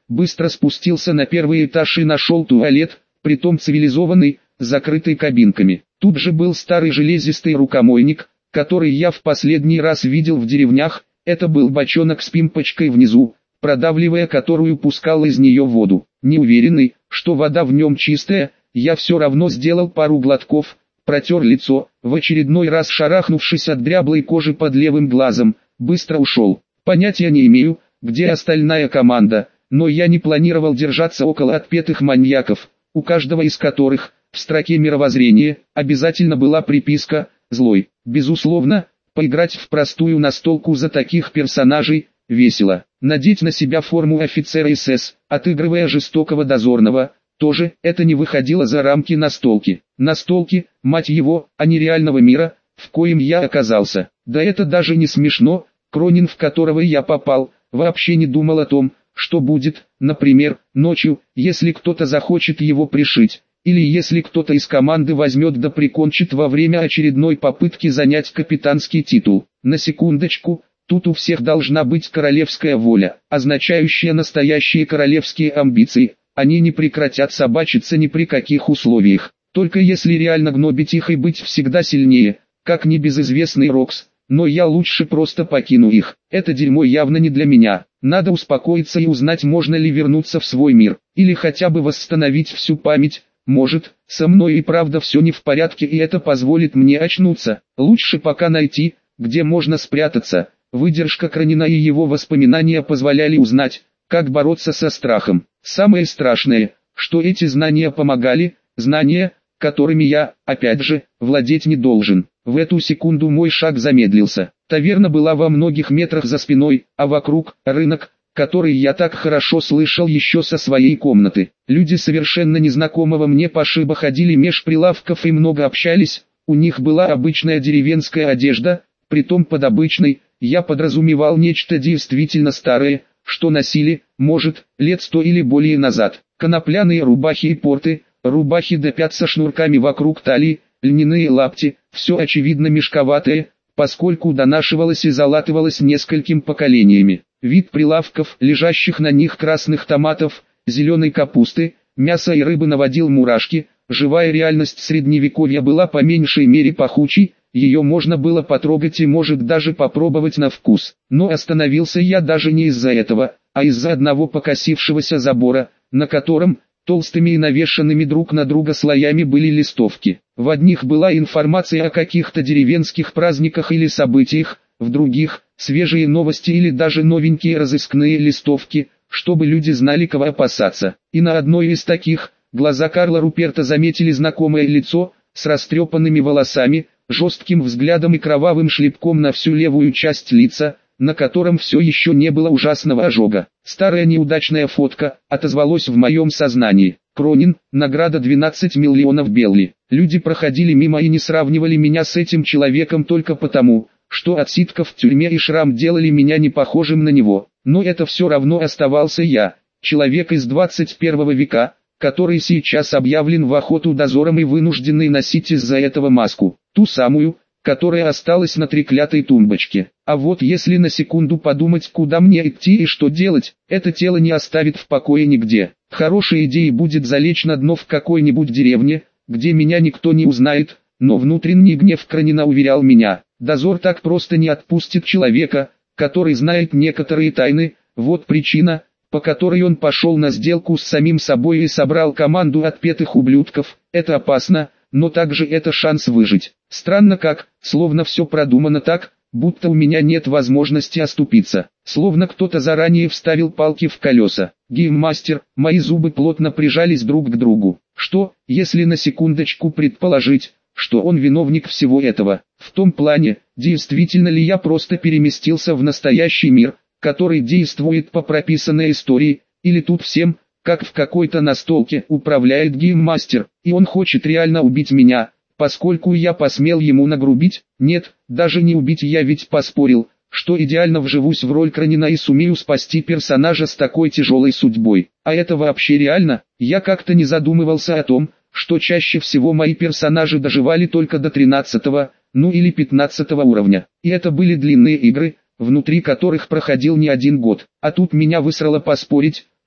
быстро спустился на первый этаж и нашел туалет, притом цивилизованный, закрытый кабинками. Тут же был старый железистый рукомойник, который я в последний раз видел в деревнях. Это был бочонок с пимпочкой внизу, продавливая которую пускал из нее воду. Не уверенный, что вода в нем чистая, я все равно сделал пару глотков, протер лицо, в очередной раз шарахнувшись от дряблой кожи под левым глазом, быстро ушел. Понятия не имею, где остальная команда, но я не планировал держаться около отпетых маньяков, у каждого из которых, в строке мировоззрения, обязательно была приписка «злой». Безусловно, поиграть в простую настолку за таких персонажей весело. Надеть на себя форму офицера эс эс, отыгрывая жестокого дозорного, тоже это не выходило за рамки настолки. Настолки, мать его, а не реального мира, в коем я оказался. Да это даже не смешно, Кронин, в которого я попал, вообще не думал о том, что будет, например, ночью, если кто-то захочет его пришить, или если кто-то из команды возьмет да прикончит во время очередной попытки занять капитанский титул. На секундочку, тут у всех должна быть королевская воля, означающая настоящие королевские амбиции. Они не прекратят собачиться ни при каких условиях, только если реально гнобить их и быть всегда сильнее, как небезызвестный Рокс. Но я лучше просто покину их. Это дерьмо явно не для меня. Надо успокоиться и узнать, можно ли вернуться в свой мир, или хотя бы восстановить всю память. Может, со мной и правда все не в порядке, и это позволит мне очнуться. Лучше пока найти, где можно спрятаться. Выдержка Кронина и его воспоминания позволяли узнать, как бороться со страхом. Самое страшное, что эти знания помогали, знания, которыми я, опять же, владеть не должен. В эту секунду мой шаг замедлился. Таверна была во многих метрах за спиной, а вокруг – рынок, который я так хорошо слышал еще со своей комнаты. Люди совершенно незнакомого мне пошиба ходили меж прилавков и много общались. У них была обычная деревенская одежда, притом под обычной, я подразумевал нечто действительно старое, что носили, может, лет сто или более назад. Конопляные рубахи и порты, рубахи до пят со шнурками вокруг талии, льняные лапти, все очевидно мешковатое, поскольку донашивалось и залатывалось несколькими поколениями. Вид прилавков, лежащих на них красных томатов, зеленой капусты, мяса и рыбы наводил мурашки. Живая реальность средневековья была по меньшей мере пахучей, ее можно было потрогать и может даже попробовать на вкус. Но остановился я даже не из-за этого, а из-за одного покосившегося забора, на котором, толстыми и навешанными друг на друга слоями, были листовки. В одних была информация о каких-то деревенских праздниках или событиях, в других – свежие новости или даже новенькие разыскные листовки, чтобы люди знали, кого опасаться. И на одной из таких, глаза Карла Руперта заметили знакомое лицо, с растрепанными волосами, жестким взглядом и кровавым шлепком на всю левую часть лица, на котором все еще не было ужасного ожога. Старая неудачная фотка отозвалась в моем сознании. Кронин, награда двенадцать миллионов Белли. Люди проходили мимо и не сравнивали меня с этим человеком только потому, что отсидка в тюрьме и шрам делали меня не похожим на него. Но это все равно оставался я, человек из двадцать первого века, который сейчас объявлен в охоту дозором и вынужденный носить из-за этого маску, ту самую, которая осталась на треклятой тумбочке. А вот если на секунду подумать, куда мне идти и что делать, это тело не оставит в покое нигде. Хорошей идеей будет залечь на дно в какой-нибудь деревне, где меня никто не узнает, но внутренний гнев Кронина уверял меня, дозор так просто не отпустит человека, который знает некоторые тайны. Вот причина, по которой он пошел на сделку с самим собой и собрал команду отпетых ублюдков. Это опасно, но также это шанс выжить. Странно как, словно все продумано так, будто у меня нет возможности оступиться. Словно кто-то заранее вставил палки в колеса. Гейммастер, мои зубы плотно прижались друг к другу. Что, если на секундочку предположить, что он виновник всего этого? В том плане, действительно ли я просто переместился в настоящий мир, который действует по прописанной истории, или тут всем, как в какой-то настолке, управляет гейммастер, и он хочет реально убить меня, поскольку я посмел ему нагрубить? Нет, даже не убить, я ведь поспорил, что идеально вживусь в роль Кронина и сумею спасти персонажа с такой тяжелой судьбой. А это вообще реально? Я как-то не задумывался о том, что чаще всего мои персонажи доживали только до тринадцатого, ну или пятнадцатого уровня. И это были длинные игры, внутри которых проходил не один год. А тут меня высрало поспорить,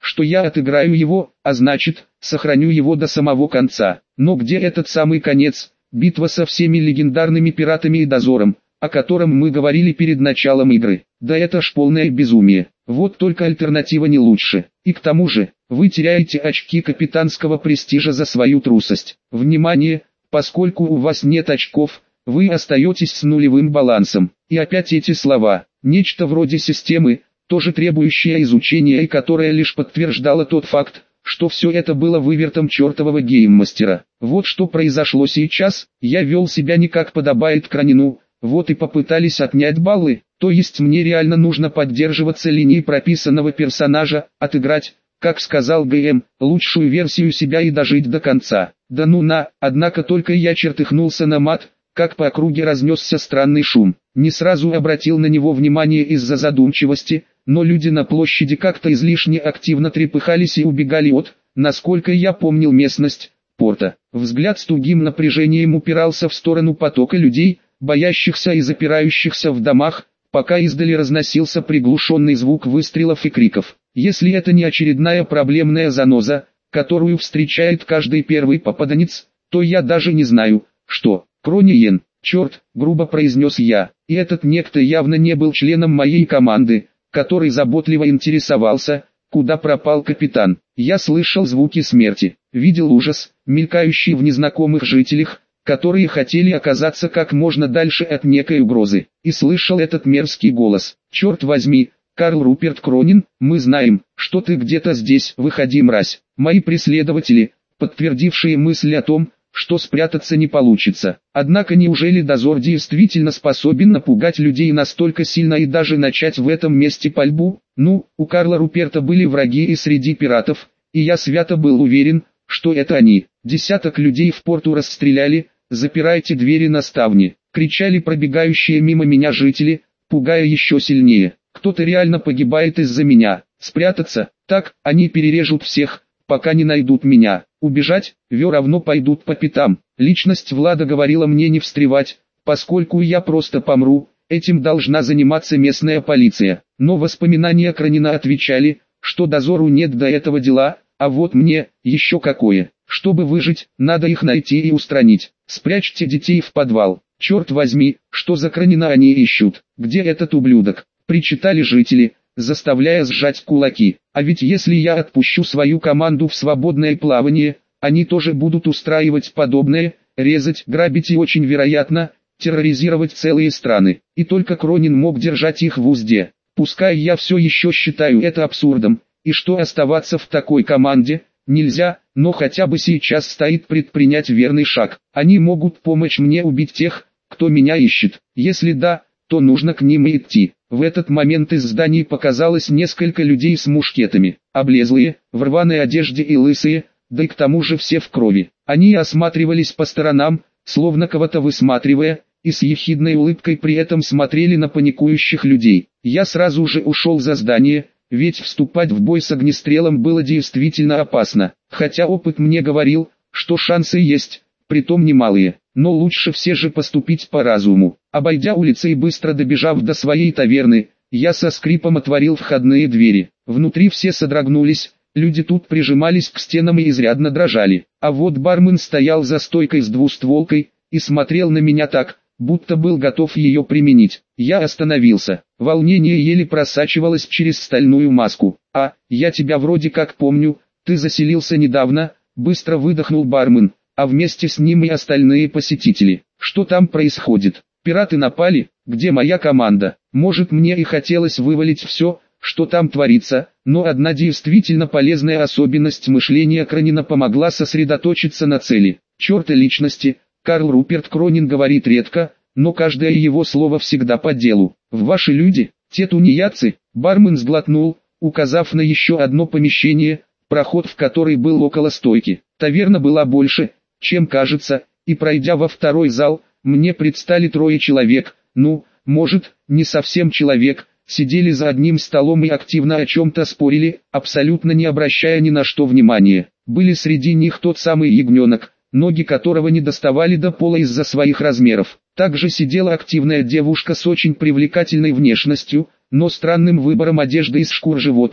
что я отыграю его, а значит, сохраню его до самого конца. Но где этот самый конец, битва со всеми легендарными пиратами и дозором, о котором мы говорили перед началом игры? Да это ж полное безумие. Вот только альтернатива не лучше. И к тому же, вы теряете очки капитанского престижа за свою трусость. Внимание, поскольку у вас нет очков, вы остаетесь с нулевым балансом. И опять эти слова. Нечто вроде системы, тоже требующая изучения и которая лишь подтверждала тот факт, что все это было вывертом чертового гейммастера. Вот что произошло сейчас, я вел себя не как подобает Кронину, вот и попытались отнять баллы, то есть мне реально нужно поддерживаться линией прописанного персонажа, отыграть, как сказал ГМ, лучшую версию себя и дожить до конца. Да ну на, однако только я чертыхнулся на мат, как по округе разнесся странный шум. Не сразу обратил на него внимание из-за задумчивости, но люди на площади как-то излишне активно трепыхались и убегали от, насколько я помнил местность, порта. Взгляд с тугим напряжением упирался в сторону потока людей, боящихся и запирающихся в домах, пока издали разносился приглушенный звук выстрелов и криков. Если это не очередная проблемная заноза, которую встречает каждый первый попаданец, то я даже не знаю, что. Крониен, черт, грубо произнес я, и этот некто явно не был членом моей команды, который заботливо интересовался, куда пропал капитан. Я слышал звуки смерти, видел ужас, мелькающий в незнакомых жителях, которые хотели оказаться как можно дальше от некой угрозы, и слышал этот мерзкий голос. Черт возьми, Карл Руперт Кронин, мы знаем, что ты где-то здесь, выходи, мразь. Мои преследователи, подтвердившие мысль о том, что спрятаться не получится. Однако неужели дозор действительно способен напугать людей настолько сильно и даже начать в этом месте пальбу? Ну, у Карла Руперта были враги и среди пиратов, и я свято был уверен, что это они. Десяток людей в порту расстреляли, запирайте двери на ставни, кричали пробегающие мимо меня жители, пугая еще сильнее. Кто-то реально погибает из-за меня. Спрятаться, так, они перережут всех, пока не найдут меня. Убежать, все равно пойдут по пятам. Личность Влада говорила мне не встревать, поскольку я просто помру, этим должна заниматься местная полиция. Но воспоминания Кронина отвечали, что дозору нет до этого дела, а вот мне, еще какое. Чтобы выжить, надо их найти и устранить. Спрячьте детей в подвал. Черт возьми, что за Кронина они ищут? Где этот ублюдок? Причитали жители, заставляя сжать кулаки. А ведь если я отпущу свою команду в свободное плавание, они тоже будут устраивать подобное, резать, грабить и очень вероятно, терроризировать целые страны. И только Кронин мог держать их в узде. Пускай я все еще считаю это абсурдом, и что оставаться в такой команде нельзя, но хотя бы сейчас стоит предпринять верный шаг. Они могут помочь мне убить тех, кто меня ищет. Если да, то нужно к ним и идти. В этот момент из зданий показалось несколько людей с мушкетами, облезлые, в рваной одежде и лысые, да и к тому же все в крови. Они осматривались по сторонам, словно кого-то высматривая, и с ехидной улыбкой при этом смотрели на паникующих людей. Я сразу же ушел за здание, ведь вступать в бой с огнестрелом было действительно опасно, хотя опыт мне говорил, что шансы есть, притом немалые. Но лучше все же поступить по разуму. Обойдя улицы и быстро добежав до своей таверны, я со скрипом отворил входные двери. Внутри все содрогнулись, люди тут прижимались к стенам и изрядно дрожали. А вот бармен стоял за стойкой с двустволкой и смотрел на меня так, будто был готов ее применить. Я остановился. Волнение еле просачивалось через стальную маску. «А, я тебя вроде как помню, ты заселился недавно», — быстро выдохнул бармен. А вместе с ним и остальные посетители. Что там происходит? Пираты напали? Где моя команда? Может, мне и хотелось вывалить все, что там творится, но одна действительно полезная особенность мышления Кронина помогла сосредоточиться на цели. Черты личности, Карл Руперт Кронин говорит редко, но каждое его слово всегда по делу. В ваши люди, те тунеядцы, бармен сглотнул, указав на еще одно помещение, проход в который был около стойки. Таверна была больше, чем кажется, и пройдя во второй зал, мне предстали трое человек, ну, может, не совсем человек, сидели за одним столом и активно о чем-то спорили, абсолютно не обращая ни на что внимания. Были среди них тот самый ягненок, ноги которого не доставали до пола из-за своих размеров. Также сидела активная девушка с очень привлекательной внешностью, но странным выбором одежды из шкур животных,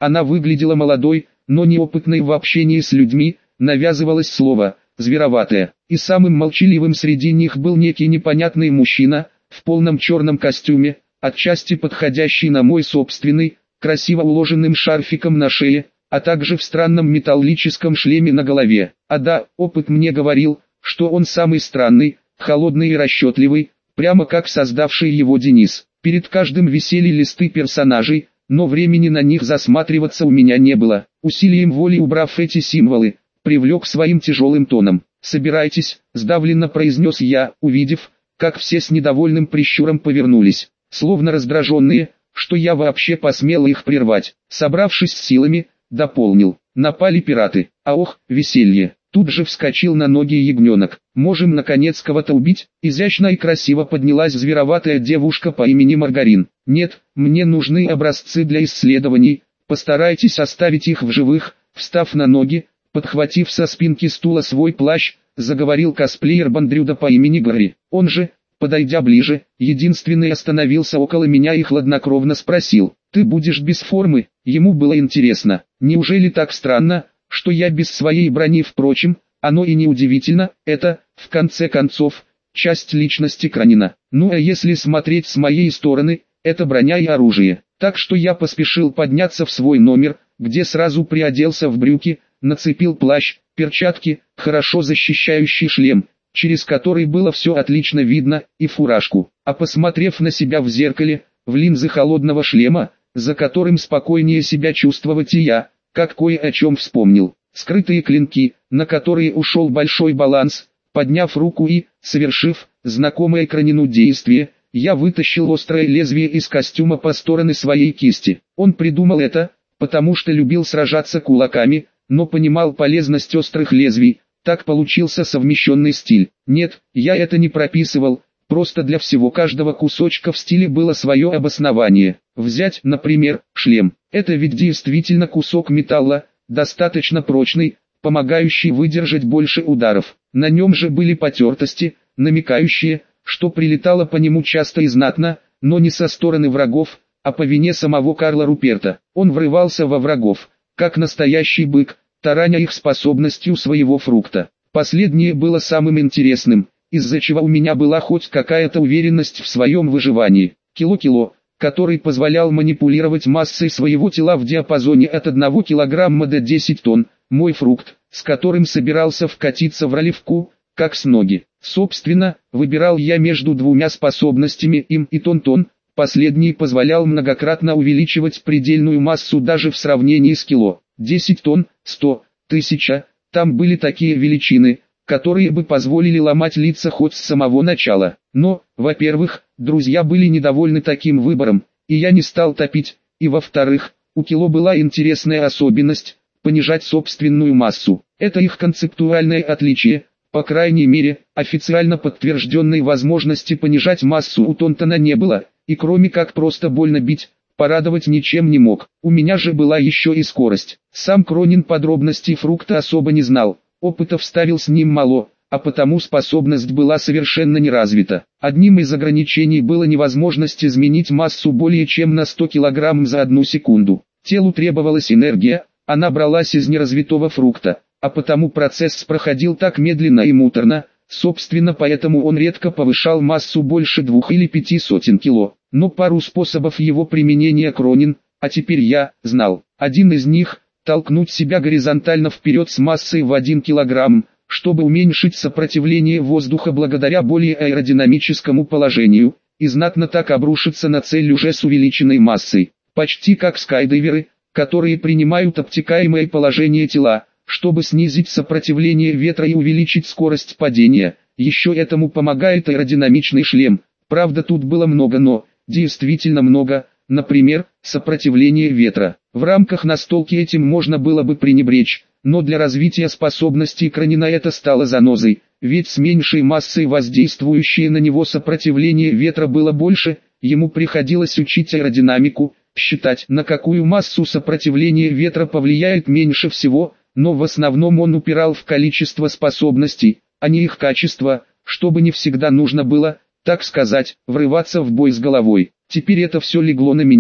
Она выглядела молодой, но неопытной в общении с людьми, навязывалось слово «звероватая». И самым молчаливым среди них был некий непонятный мужчина, в полном черном костюме, отчасти подходящий на мой собственный, красиво уложенным шарфиком на шее, а также в странном металлическом шлеме на голове. А да, опыт мне говорил, что он самый странный, холодный и расчетливый, прямо как создавший его Денис. Перед каждым висели листы персонажей, но времени на них засматриваться у меня не было. Усилием воли убрав эти символы, привлек своим тяжелым тоном. «Собирайтесь», — сдавленно произнес я, увидев, как все с недовольным прищуром повернулись, словно раздраженные, что я вообще посмел их прервать. Собравшись с силами, дополнил: «Напали пираты, а ох, веселье». Тут же вскочил на ноги ягненок. «Можем наконец кого-то убить?» Изящно и красиво поднялась звероватая девушка по имени Маргарин. «Нет, мне нужны образцы для исследований, постарайтесь оставить их в живых». Встав на ноги, подхватив со спинки стула свой плащ, заговорил косплеер Бандрюда по имени Гарри. Он же, подойдя ближе, единственный остановился около меня и хладнокровно спросил: «Ты будешь без формы?» Ему было интересно, неужели так странно, что я без своей брони? Впрочем, оно и не удивительно, это, в конце концов, часть личности Кронина. Ну а если смотреть с моей стороны, это броня и оружие. Так что я поспешил подняться в свой номер, где сразу приоделся в брюки, нацепил плащ, перчатки, хорошо защищающий шлем, через который было все отлично видно, и фуражку. А посмотрев на себя в зеркале, в линзы холодного шлема, за которым спокойнее себя чувствовать и я, как кое о чем вспомнил. Скрытые клинки, на которые ушел большой баланс. Подняв руку и, совершив знакомое Кронину действие, я вытащил острое лезвие из костюма по стороны своей кисти. Он придумал это, потому что любил сражаться кулаками, но понимал полезность острых лезвий. Так получился совмещенный стиль. Нет, я это не прописывал, просто для всего каждого кусочка в стиле было свое обоснование. Взять, например, шлем. Это ведь действительно кусок металла, достаточно прочный, помогающий выдержать больше ударов. На нем же были потертости, намекающие, что прилетало по нему часто и знатно, но не со стороны врагов, а по вине самого Карла Руперта. Он врывался во врагов, как настоящий бык, тараня их способностью своего фрукта. Последнее было самым интересным, из-за чего у меня была хоть какая-то уверенность в своем выживании. Кило-кило, который позволял манипулировать массой своего тела в диапазоне от одного килограмма до десяти тонн, мой фрукт, с которым собирался вкатиться в ролевку, как с ноги. Собственно, выбирал я между двумя способностями им и тон-тон, последний позволял многократно увеличивать предельную массу даже в сравнении с кило. десять тонн, сто, тысяча, там были такие величины, которые бы позволили ломать лица хоть с самого начала. Но, во-первых, друзья были недовольны таким выбором, и я не стал топить, и во-вторых, у кило была интересная особенность – понижать собственную массу. Это их концептуальное отличие, по крайней мере, официально подтвержденной возможности понижать массу у Тонтона не было, и кроме как просто больно бить, порадовать ничем не мог. У меня же была еще и скорость. Сам Кронин подробностей фрукта особо не знал, опыта вставил с ним мало, а потому способность была совершенно не развита. Одним из ограничений было невозможность изменить массу более чем на сто килограмм за одну секунду. Телу требовалась энергия, она бралась из неразвитого фрукта, а потому процесс проходил так медленно и муторно, собственно поэтому он редко повышал массу больше двух или пяти сотен кило. Но пару способов его применения Кронин, а теперь я, знал. Один из них – толкнуть себя горизонтально вперед с массой в один килограмм, чтобы уменьшить сопротивление воздуха благодаря более аэродинамическому положению, и знатно так обрушиться на цель уже с увеличенной массой. Почти как скайдайверы, которые принимают обтекаемое положение тела, чтобы снизить сопротивление ветра и увеличить скорость падения. Еще этому помогает аэродинамичный шлем. Правда, тут было много «но», действительно много, например, сопротивление ветра. В рамках настолки этим можно было бы пренебречь, но для развития способностей Кронина это стало занозой, ведь с меньшей массой воздействующее на него сопротивление ветра было больше, ему приходилось учить аэродинамику, считать, на какую массу сопротивление ветра повлияет меньше всего, но в основном он упирал в количество способностей, а не их качество, чтобы не всегда нужно было, так сказать, врываться в бой с головой. Теперь это все легло на меня,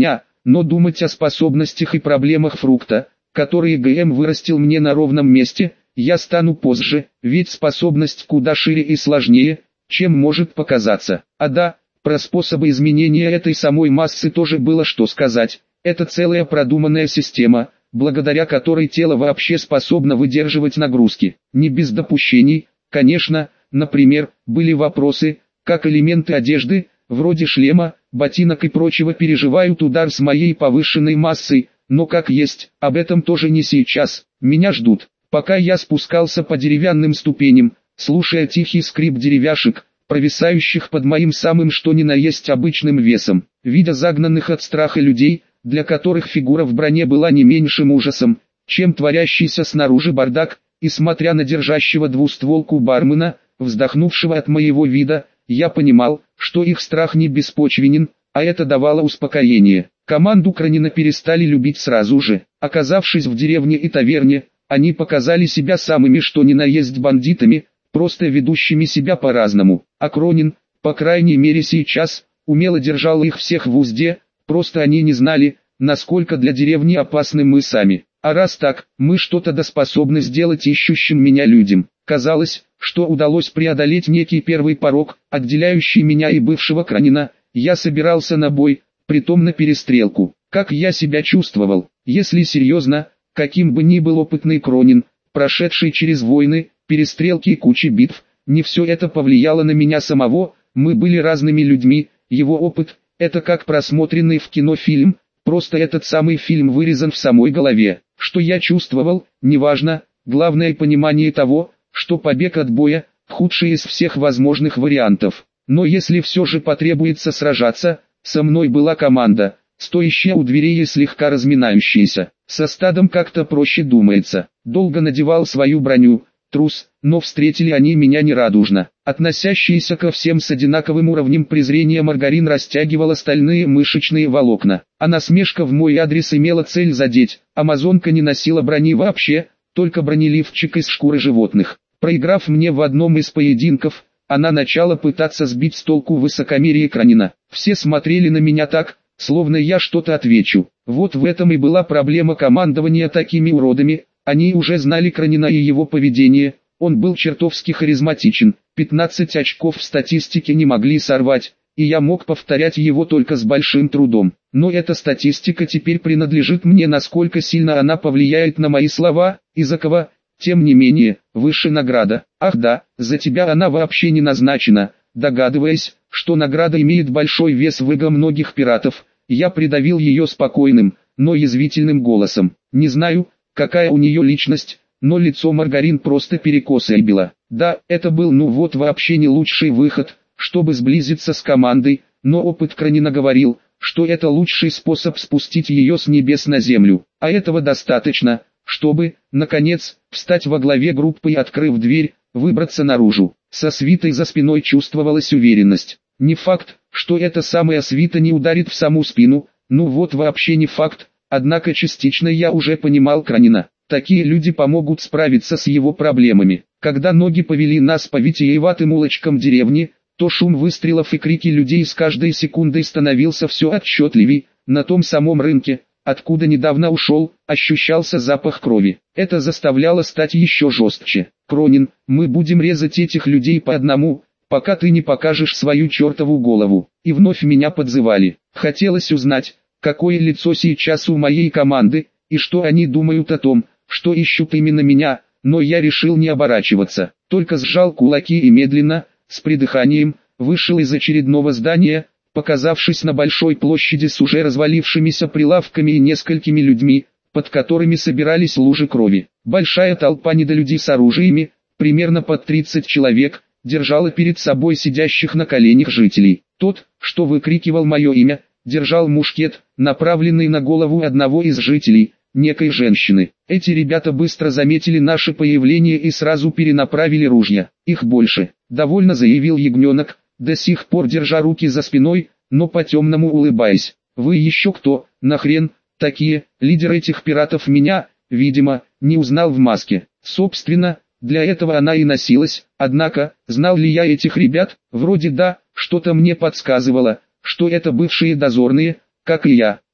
но думать о способностях и проблемах фрукта, которые ГМ вырастил мне на ровном месте, я стану позже, ведь способность куда шире и сложнее, чем может показаться. А да, про способы изменения этой самой массы тоже было что сказать. Это целая продуманная система, благодаря которой тело вообще способно выдерживать нагрузки. Не без допущений, конечно, например, были вопросы, как элементы одежды, вроде шлема, ботинок и прочего переживают удар с моей повышенной массой, но как есть, об этом тоже не сейчас. Меня ждут. Пока я спускался по деревянным ступеням, слушая тихий скрип деревяшек, провисающих под моим самым что ни на есть обычным весом, видя загнанных от страха людей, для которых фигура в броне была не меньшим ужасом, чем творящийся снаружи бардак, и смотря на держащего двустволку бармена, вздохнувшего от моего вида, я понимал, что их страх не беспочвенен, а это давало успокоение. Команду Кронина перестали любить сразу же. Оказавшись в деревне и таверне, они показали себя самыми что ни на есть бандитами, просто ведущими себя по-разному. А Кронин, по крайней мере сейчас, умело держал их всех в узде, просто они не знали, насколько для деревни опасны мы сами. А раз так, мы что-то доспособны сделать ищущим меня людям. Казалось, что удалось преодолеть некий первый порог, отделяющий меня и бывшего Кронина. Я собирался на бой, притом на перестрелку. Как я себя чувствовал, если серьезно, каким бы ни был опытный Кронин, прошедший через войны, перестрелки и кучи битв, не все это повлияло на меня самого, мы были разными людьми, его опыт – это как просмотренный в кино фильм, просто этот самый фильм вырезан в самой голове. Что я чувствовал, неважно, главное понимание того, что побег от боя – худший из всех возможных вариантов. Но если все же потребуется сражаться, со мной была команда, стоящая у дверей и слегка разминающаяся. Со стадом как-то проще думается. Долго надевал свою броню, трус, но встретили они меня нерадужно. Относящийся ко всем с одинаковым уровнем презрения маргарин растягивал остальные мышечные волокна. А насмешка в мой адрес имела цель задеть. Амазонка не носила брони вообще, только бронеливчик из шкуры животных. Проиграв мне в одном из поединков, она начала пытаться сбить с толку высокомерие Кронина. Все смотрели на меня так, словно я что-то отвечу. Вот в этом и была проблема командования такими уродами. Они уже знали Кронина и его поведение, он был чертовски харизматичен, пятнадцать очков в статистике не могли сорвать, и я мог повторять его только с большим трудом. Но эта статистика теперь принадлежит мне, насколько сильно она повлияет на мои слова, и за кого, тем не менее, выше награда. Ах да, за тебя она вообще не назначена. Догадываясь, что награда имеет большой вес в эго многих пиратов, я придавил ее спокойным, но язвительным голосом. Не знаю, какая у нее личность, но лицо Маргарин просто перекосило. Да, это был ну вот вообще не лучший выход, чтобы сблизиться с командой, но опыт Кронина говорил, что это лучший способ спустить ее с небес на землю. А этого достаточно, чтобы, наконец, встать во главе группы и, открыв дверь, выбраться наружу. Со свитой за спиной чувствовалась уверенность. Не факт, что эта самая свита не ударит в саму спину, ну вот вообще не факт, однако частично я уже понимал Кронина. Такие люди помогут справиться с его проблемами. Когда ноги повели нас по витиеватым улочкам деревни, то шум выстрелов и крики людей с каждой секундой становился все отчетливей. На том самом рынке, откуда недавно ушел, ощущался запах крови. Это заставляло стать еще жестче. «Кронин, мы будем резать этих людей по одному, пока ты не покажешь свою чертову голову». И вновь меня подзывали. Хотелось узнать, какое лицо сейчас у моей команды, и что они думают о том, что ищут именно меня, но я решил не оборачиваться. Только сжал кулаки и медленно, с придыханием, вышел из очередного здания, показавшись на большой площади с уже развалившимися прилавками и несколькими людьми, под которыми собирались лужи крови. Большая толпа недолюдей с оружиями, примерно под тридцать человек, держала перед собой сидящих на коленях жителей. Тот, что выкрикивал мое имя, держал мушкет, направленный на голову одного из жителей, некой женщины. Эти ребята быстро заметили наше появление и сразу перенаправили ружья. Их больше, довольно заявил ягненок, до сих пор держа руки за спиной, но по-темному улыбаясь. Вы еще кто, нахрен, такие? Лидер этих пиратов меня, видимо, не узнал в маске. Собственно, для этого она и носилась. Однако, знал ли я этих ребят? Вроде да, что-то мне подсказывало, что это бывшие дозорные, как и я.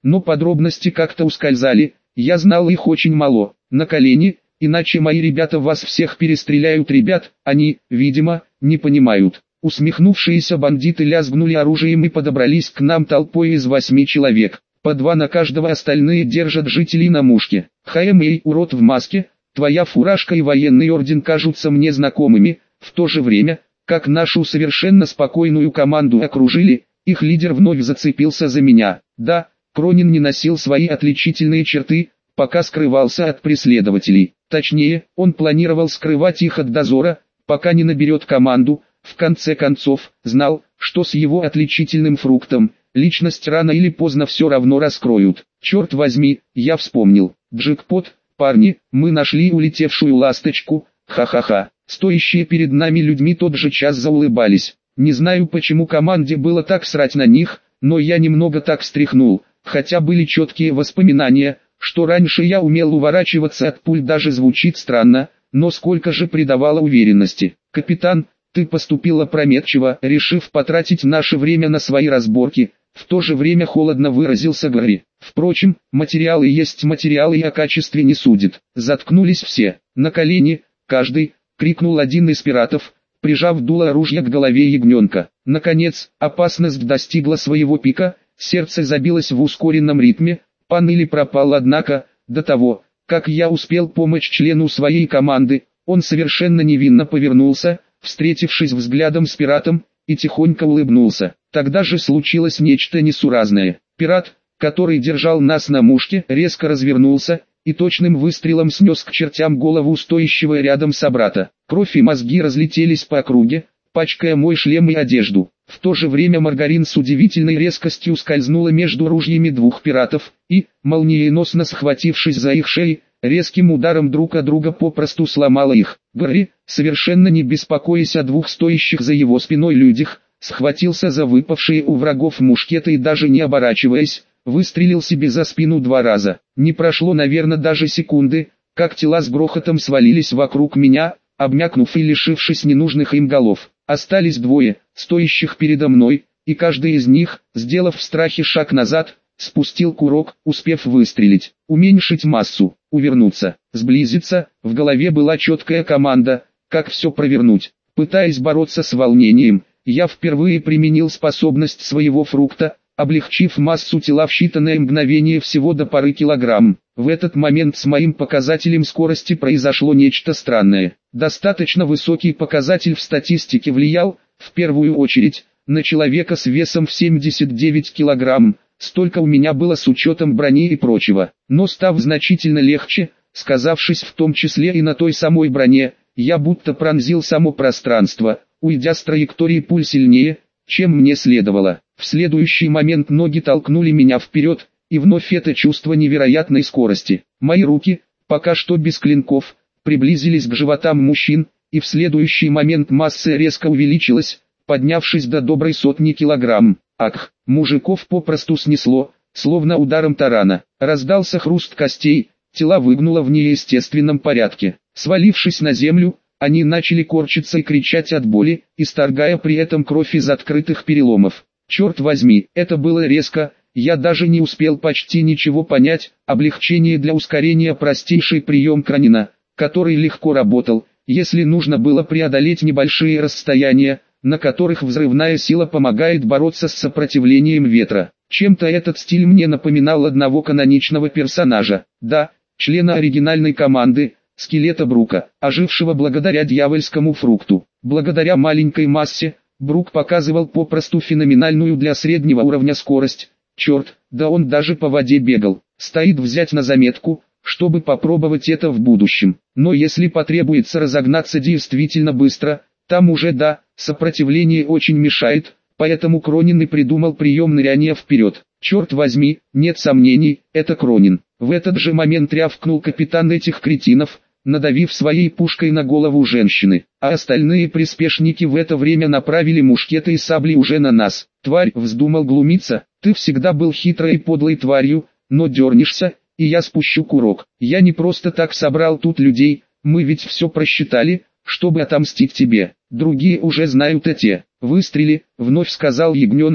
но подробности как-то ускользали, я знал их очень мало. На колени, иначе мои ребята вас всех перестреляют. Ребят, они, видимо, не понимают. Усмехнувшиеся бандиты лязгнули оружием и подобрались к нам толпой из восьми человек. По два на каждого, остальные держат жителей на мушке. Хаймей, урод в маске, твоя фуражка и военный орден кажутся мне знакомыми. В то же время, как нашу совершенно спокойную команду окружили, их лидер вновь зацепился за меня. Да, Кронин не носил свои отличительные черты, пока скрывался от преследователей. Точнее, он планировал скрывать их от дозора, пока не наберет команду. В конце концов, знал, что с его отличительным фруктом, личность рано или поздно все равно раскроют. Черт возьми, я вспомнил. Джекпот, парни, мы нашли улетевшую ласточку, ха-ха-ха. Стоящие перед нами людьми тот же час заулыбались. Не знаю, почему команде было так срать на них, но я немного так встряхнул, хотя были четкие воспоминания, что раньше я умел уворачиваться от пуль. Даже звучит странно, но сколько же придавало уверенности. Капитан, ты поступил опрометчиво, решив потратить наше время на свои разборки. В то же время холодно выразился Гарри. Впрочем, материалы есть материалы и о качестве не судят. Заткнулись все. На колени, каждый, крикнул один из пиратов, прижав дуло оружия к голове ягненка. Наконец, опасность достигла своего пика, сердце забилось в ускоренном ритме, пан или пропал. Однако, до того, как я успел помочь члену своей команды, он совершенно невинно повернулся, встретившись взглядом с пиратом, и тихонько улыбнулся. Тогда же случилось нечто несуразное. Пират, который держал нас на мушке, резко развернулся и точным выстрелом снес к чертям голову стоящего рядом собрата. Кровь и мозги разлетелись по округе, пачкая мой шлем и одежду. В то же время Маргарин с удивительной резкостью скользнула между ружьями двух пиратов и, молниеносно схватившись за их шеи, резким ударом друг от друга попросту сломала их. Гарри, совершенно не беспокоясь о двух стоящих за его спиной людях, схватился за выпавшие у врагов мушкеты и даже не оборачиваясь, выстрелил себе за спину два раза. Не прошло, наверное, даже секунды, как тела с грохотом свалились вокруг меня, обмякнув и лишившись ненужных им голов. Остались двое, стоящих передо мной, и каждый из них, сделав в страхе шаг назад, спустил курок, успев выстрелить, уменьшить массу, увернуться, сблизиться. В голове была четкая команда, как все провернуть. Пытаясь бороться с волнением, я впервые применил способность своего фрукта, облегчив массу тела в считанное мгновение всего до пары килограмм. В этот момент с моим показателем скорости произошло нечто странное. Достаточно высокий показатель в статистике влиял, в первую очередь, на человека с весом в семьдесят девять килограмм. Столько у меня было с учетом брони и прочего. Но став значительно легче, сказавшись в том числе и на той самой броне, я будто пронзил само пространство, уйдя с траектории пуль сильнее, чем мне следовало. В следующий момент ноги толкнули меня вперед, и вновь это чувство невероятной скорости. Мои руки, пока что без клинков, приблизились к животам мужчин, и в следующий момент масса резко увеличилась, поднявшись до доброй сотни килограмм. Ах, мужиков попросту снесло, словно ударом тарана. Раздался хруст костей, тела выгнуло в неестественном порядке. Свалившись на землю, они начали корчиться и кричать от боли, исторгая при этом кровь из открытых переломов. Черт возьми, это было резко, я даже не успел почти ничего понять. Облегчение для ускорения — простейший прием Кронина, который легко работал, если нужно было преодолеть небольшие расстояния, на которых взрывная сила помогает бороться с сопротивлением ветра. Чем-то этот стиль мне напоминал одного каноничного персонажа, да, члена оригинальной команды, скелета Брука, ожившего благодаря дьявольскому фрукту. Благодаря маленькой массе, Брук показывал попросту феноменальную для среднего уровня скорость. Черт, да он даже по воде бегал. Стоит взять на заметку, чтобы попробовать это в будущем. Но если потребуется разогнаться действительно быстро, там уже да, сопротивление очень мешает, поэтому Кронин и придумал прием ныряния вперед. Черт возьми, нет сомнений, это Кронин. В этот же момент рявкнул капитан этих кретинов, надавив своей пушкой на голову женщины, а остальные приспешники в это время направили мушкеты и сабли уже на нас. Тварь, вздумал глумиться, ты всегда был хитрой и подлой тварью, но дернешься, и я спущу курок. Я не просто так собрал тут людей, мы ведь все просчитали, чтобы отомстить тебе. Другие уже знают эти. Выстрели, вновь сказал ягненок,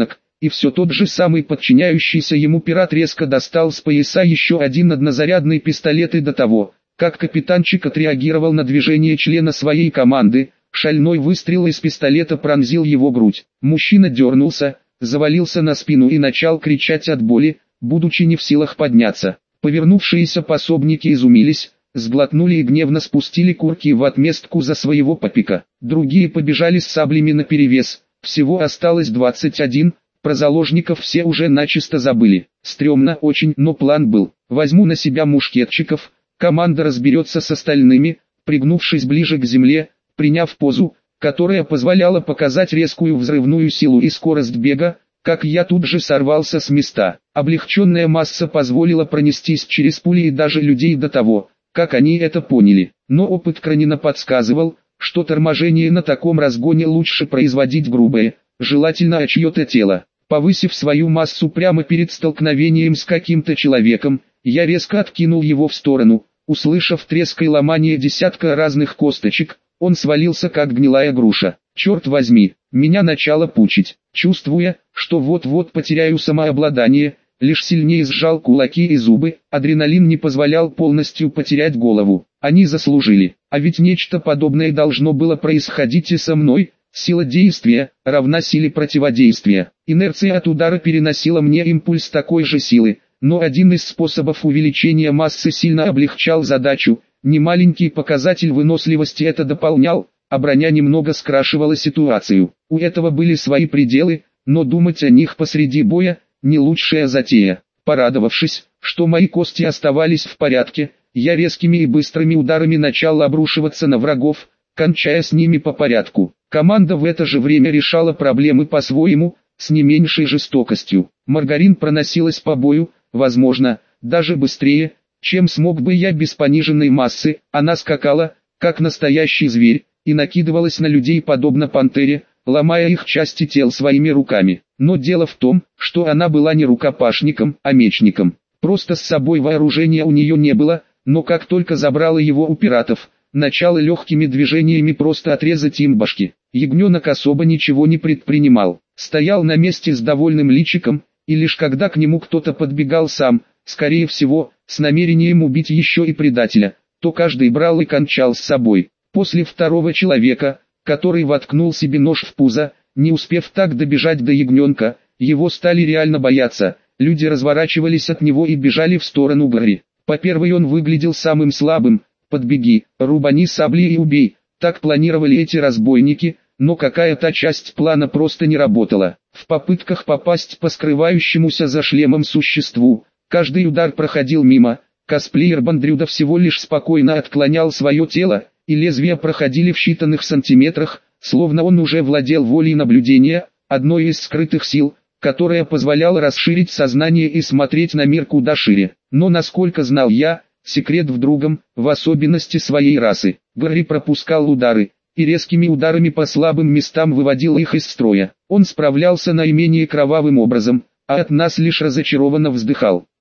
и все тот же самый подчиняющийся ему пират резко достал с пояса еще один однозарядный пистолет, и до того, как капитанчик отреагировал на движение члена своей команды, шальной выстрел из пистолета пронзил его грудь. Мужчина дернулся, завалился на спину и начал кричать от боли, будучи не в силах подняться. Повернувшиеся пособники изумились, сглотнули и гневно спустили курки в отместку за своего попика. Другие побежали с саблями наперевес, всего осталось двадцать один, про заложников все уже начисто забыли. Стремно очень, но план был. Возьму на себя мушкетчиков, команда разберется с остальными, пригнувшись ближе к земле, приняв позу, которая позволяла показать резкую взрывную силу и скорость бега, как я тут же сорвался с места. Облегченная масса позволила пронестись через пули и даже людей до того, как они это поняли. Но опыт Кранина подсказывал, что торможение на таком разгоне лучше производить грубое, желательно чье-то тело. Повысив свою массу прямо перед столкновением с каким-то человеком, я резко откинул его в сторону. Услышав треск и ломание десятка разных косточек, он свалился как гнилая груша. Черт возьми, меня начало пучить. Чувствуя, что вот-вот потеряю самообладание, лишь сильнее сжал кулаки и зубы. Адреналин не позволял полностью потерять голову. Они заслужили. А ведь нечто подобное должно было происходить и со мной. Сила действия равна силе противодействия. Инерция от удара переносила мне импульс такой же силы, но один из способов увеличения массы сильно облегчал задачу. Немаленький показатель выносливости это дополнял, а броня немного скрашивала ситуацию. У этого были свои пределы, но думать о них посреди боя – не лучшая затея. Порадовавшись, что мои кости оставались в порядке, я резкими и быстрыми ударами начал обрушиваться на врагов, кончая с ними по порядку. Команда в это же время решала проблемы по-своему, с не меньшей жестокостью. Маргарин проносилась по бою, возможно, даже быстрее, чем смог бы я без пониженной массы. Она скакала, как настоящий зверь, и накидывалась на людей подобно пантере, ломая их части тел своими руками. Но дело в том, что она была не рукопашником, а мечником. Просто с собой вооружения у нее не было, но как только забрала его у пиратов, начала легкими движениями просто отрезать им башки. Ягненок особо ничего не предпринимал, стоял на месте с довольным личиком, и лишь когда к нему кто-то подбегал сам, скорее всего, с намерением убить еще и предателя, то каждый брал и кончал с собой. После второго человека, который воткнул себе нож в пузо, не успев так добежать до ягненка, его стали реально бояться, люди разворачивались от него и бежали в сторону Гарри. По первой он выглядел самым слабым, подбеги, рубани саблей и убей, так планировали эти разбойники, но какая-то часть плана просто не работала. В попытках попасть по скрывающемуся за шлемом существу, каждый удар проходил мимо, косплеер Бандрюда всего лишь спокойно отклонял свое тело, и лезвия проходили в считанных сантиметрах, словно он уже владел волей наблюдения, одной из скрытых сил, которая позволяла расширить сознание и смотреть на мир куда шире. Но насколько знал я, секрет в другом, в особенности своей расы. Гарри пропускал удары, и резкими ударами по слабым местам выводил их из строя. Он справлялся наименее кровавым образом, а от нас лишь разочарованно вздыхал.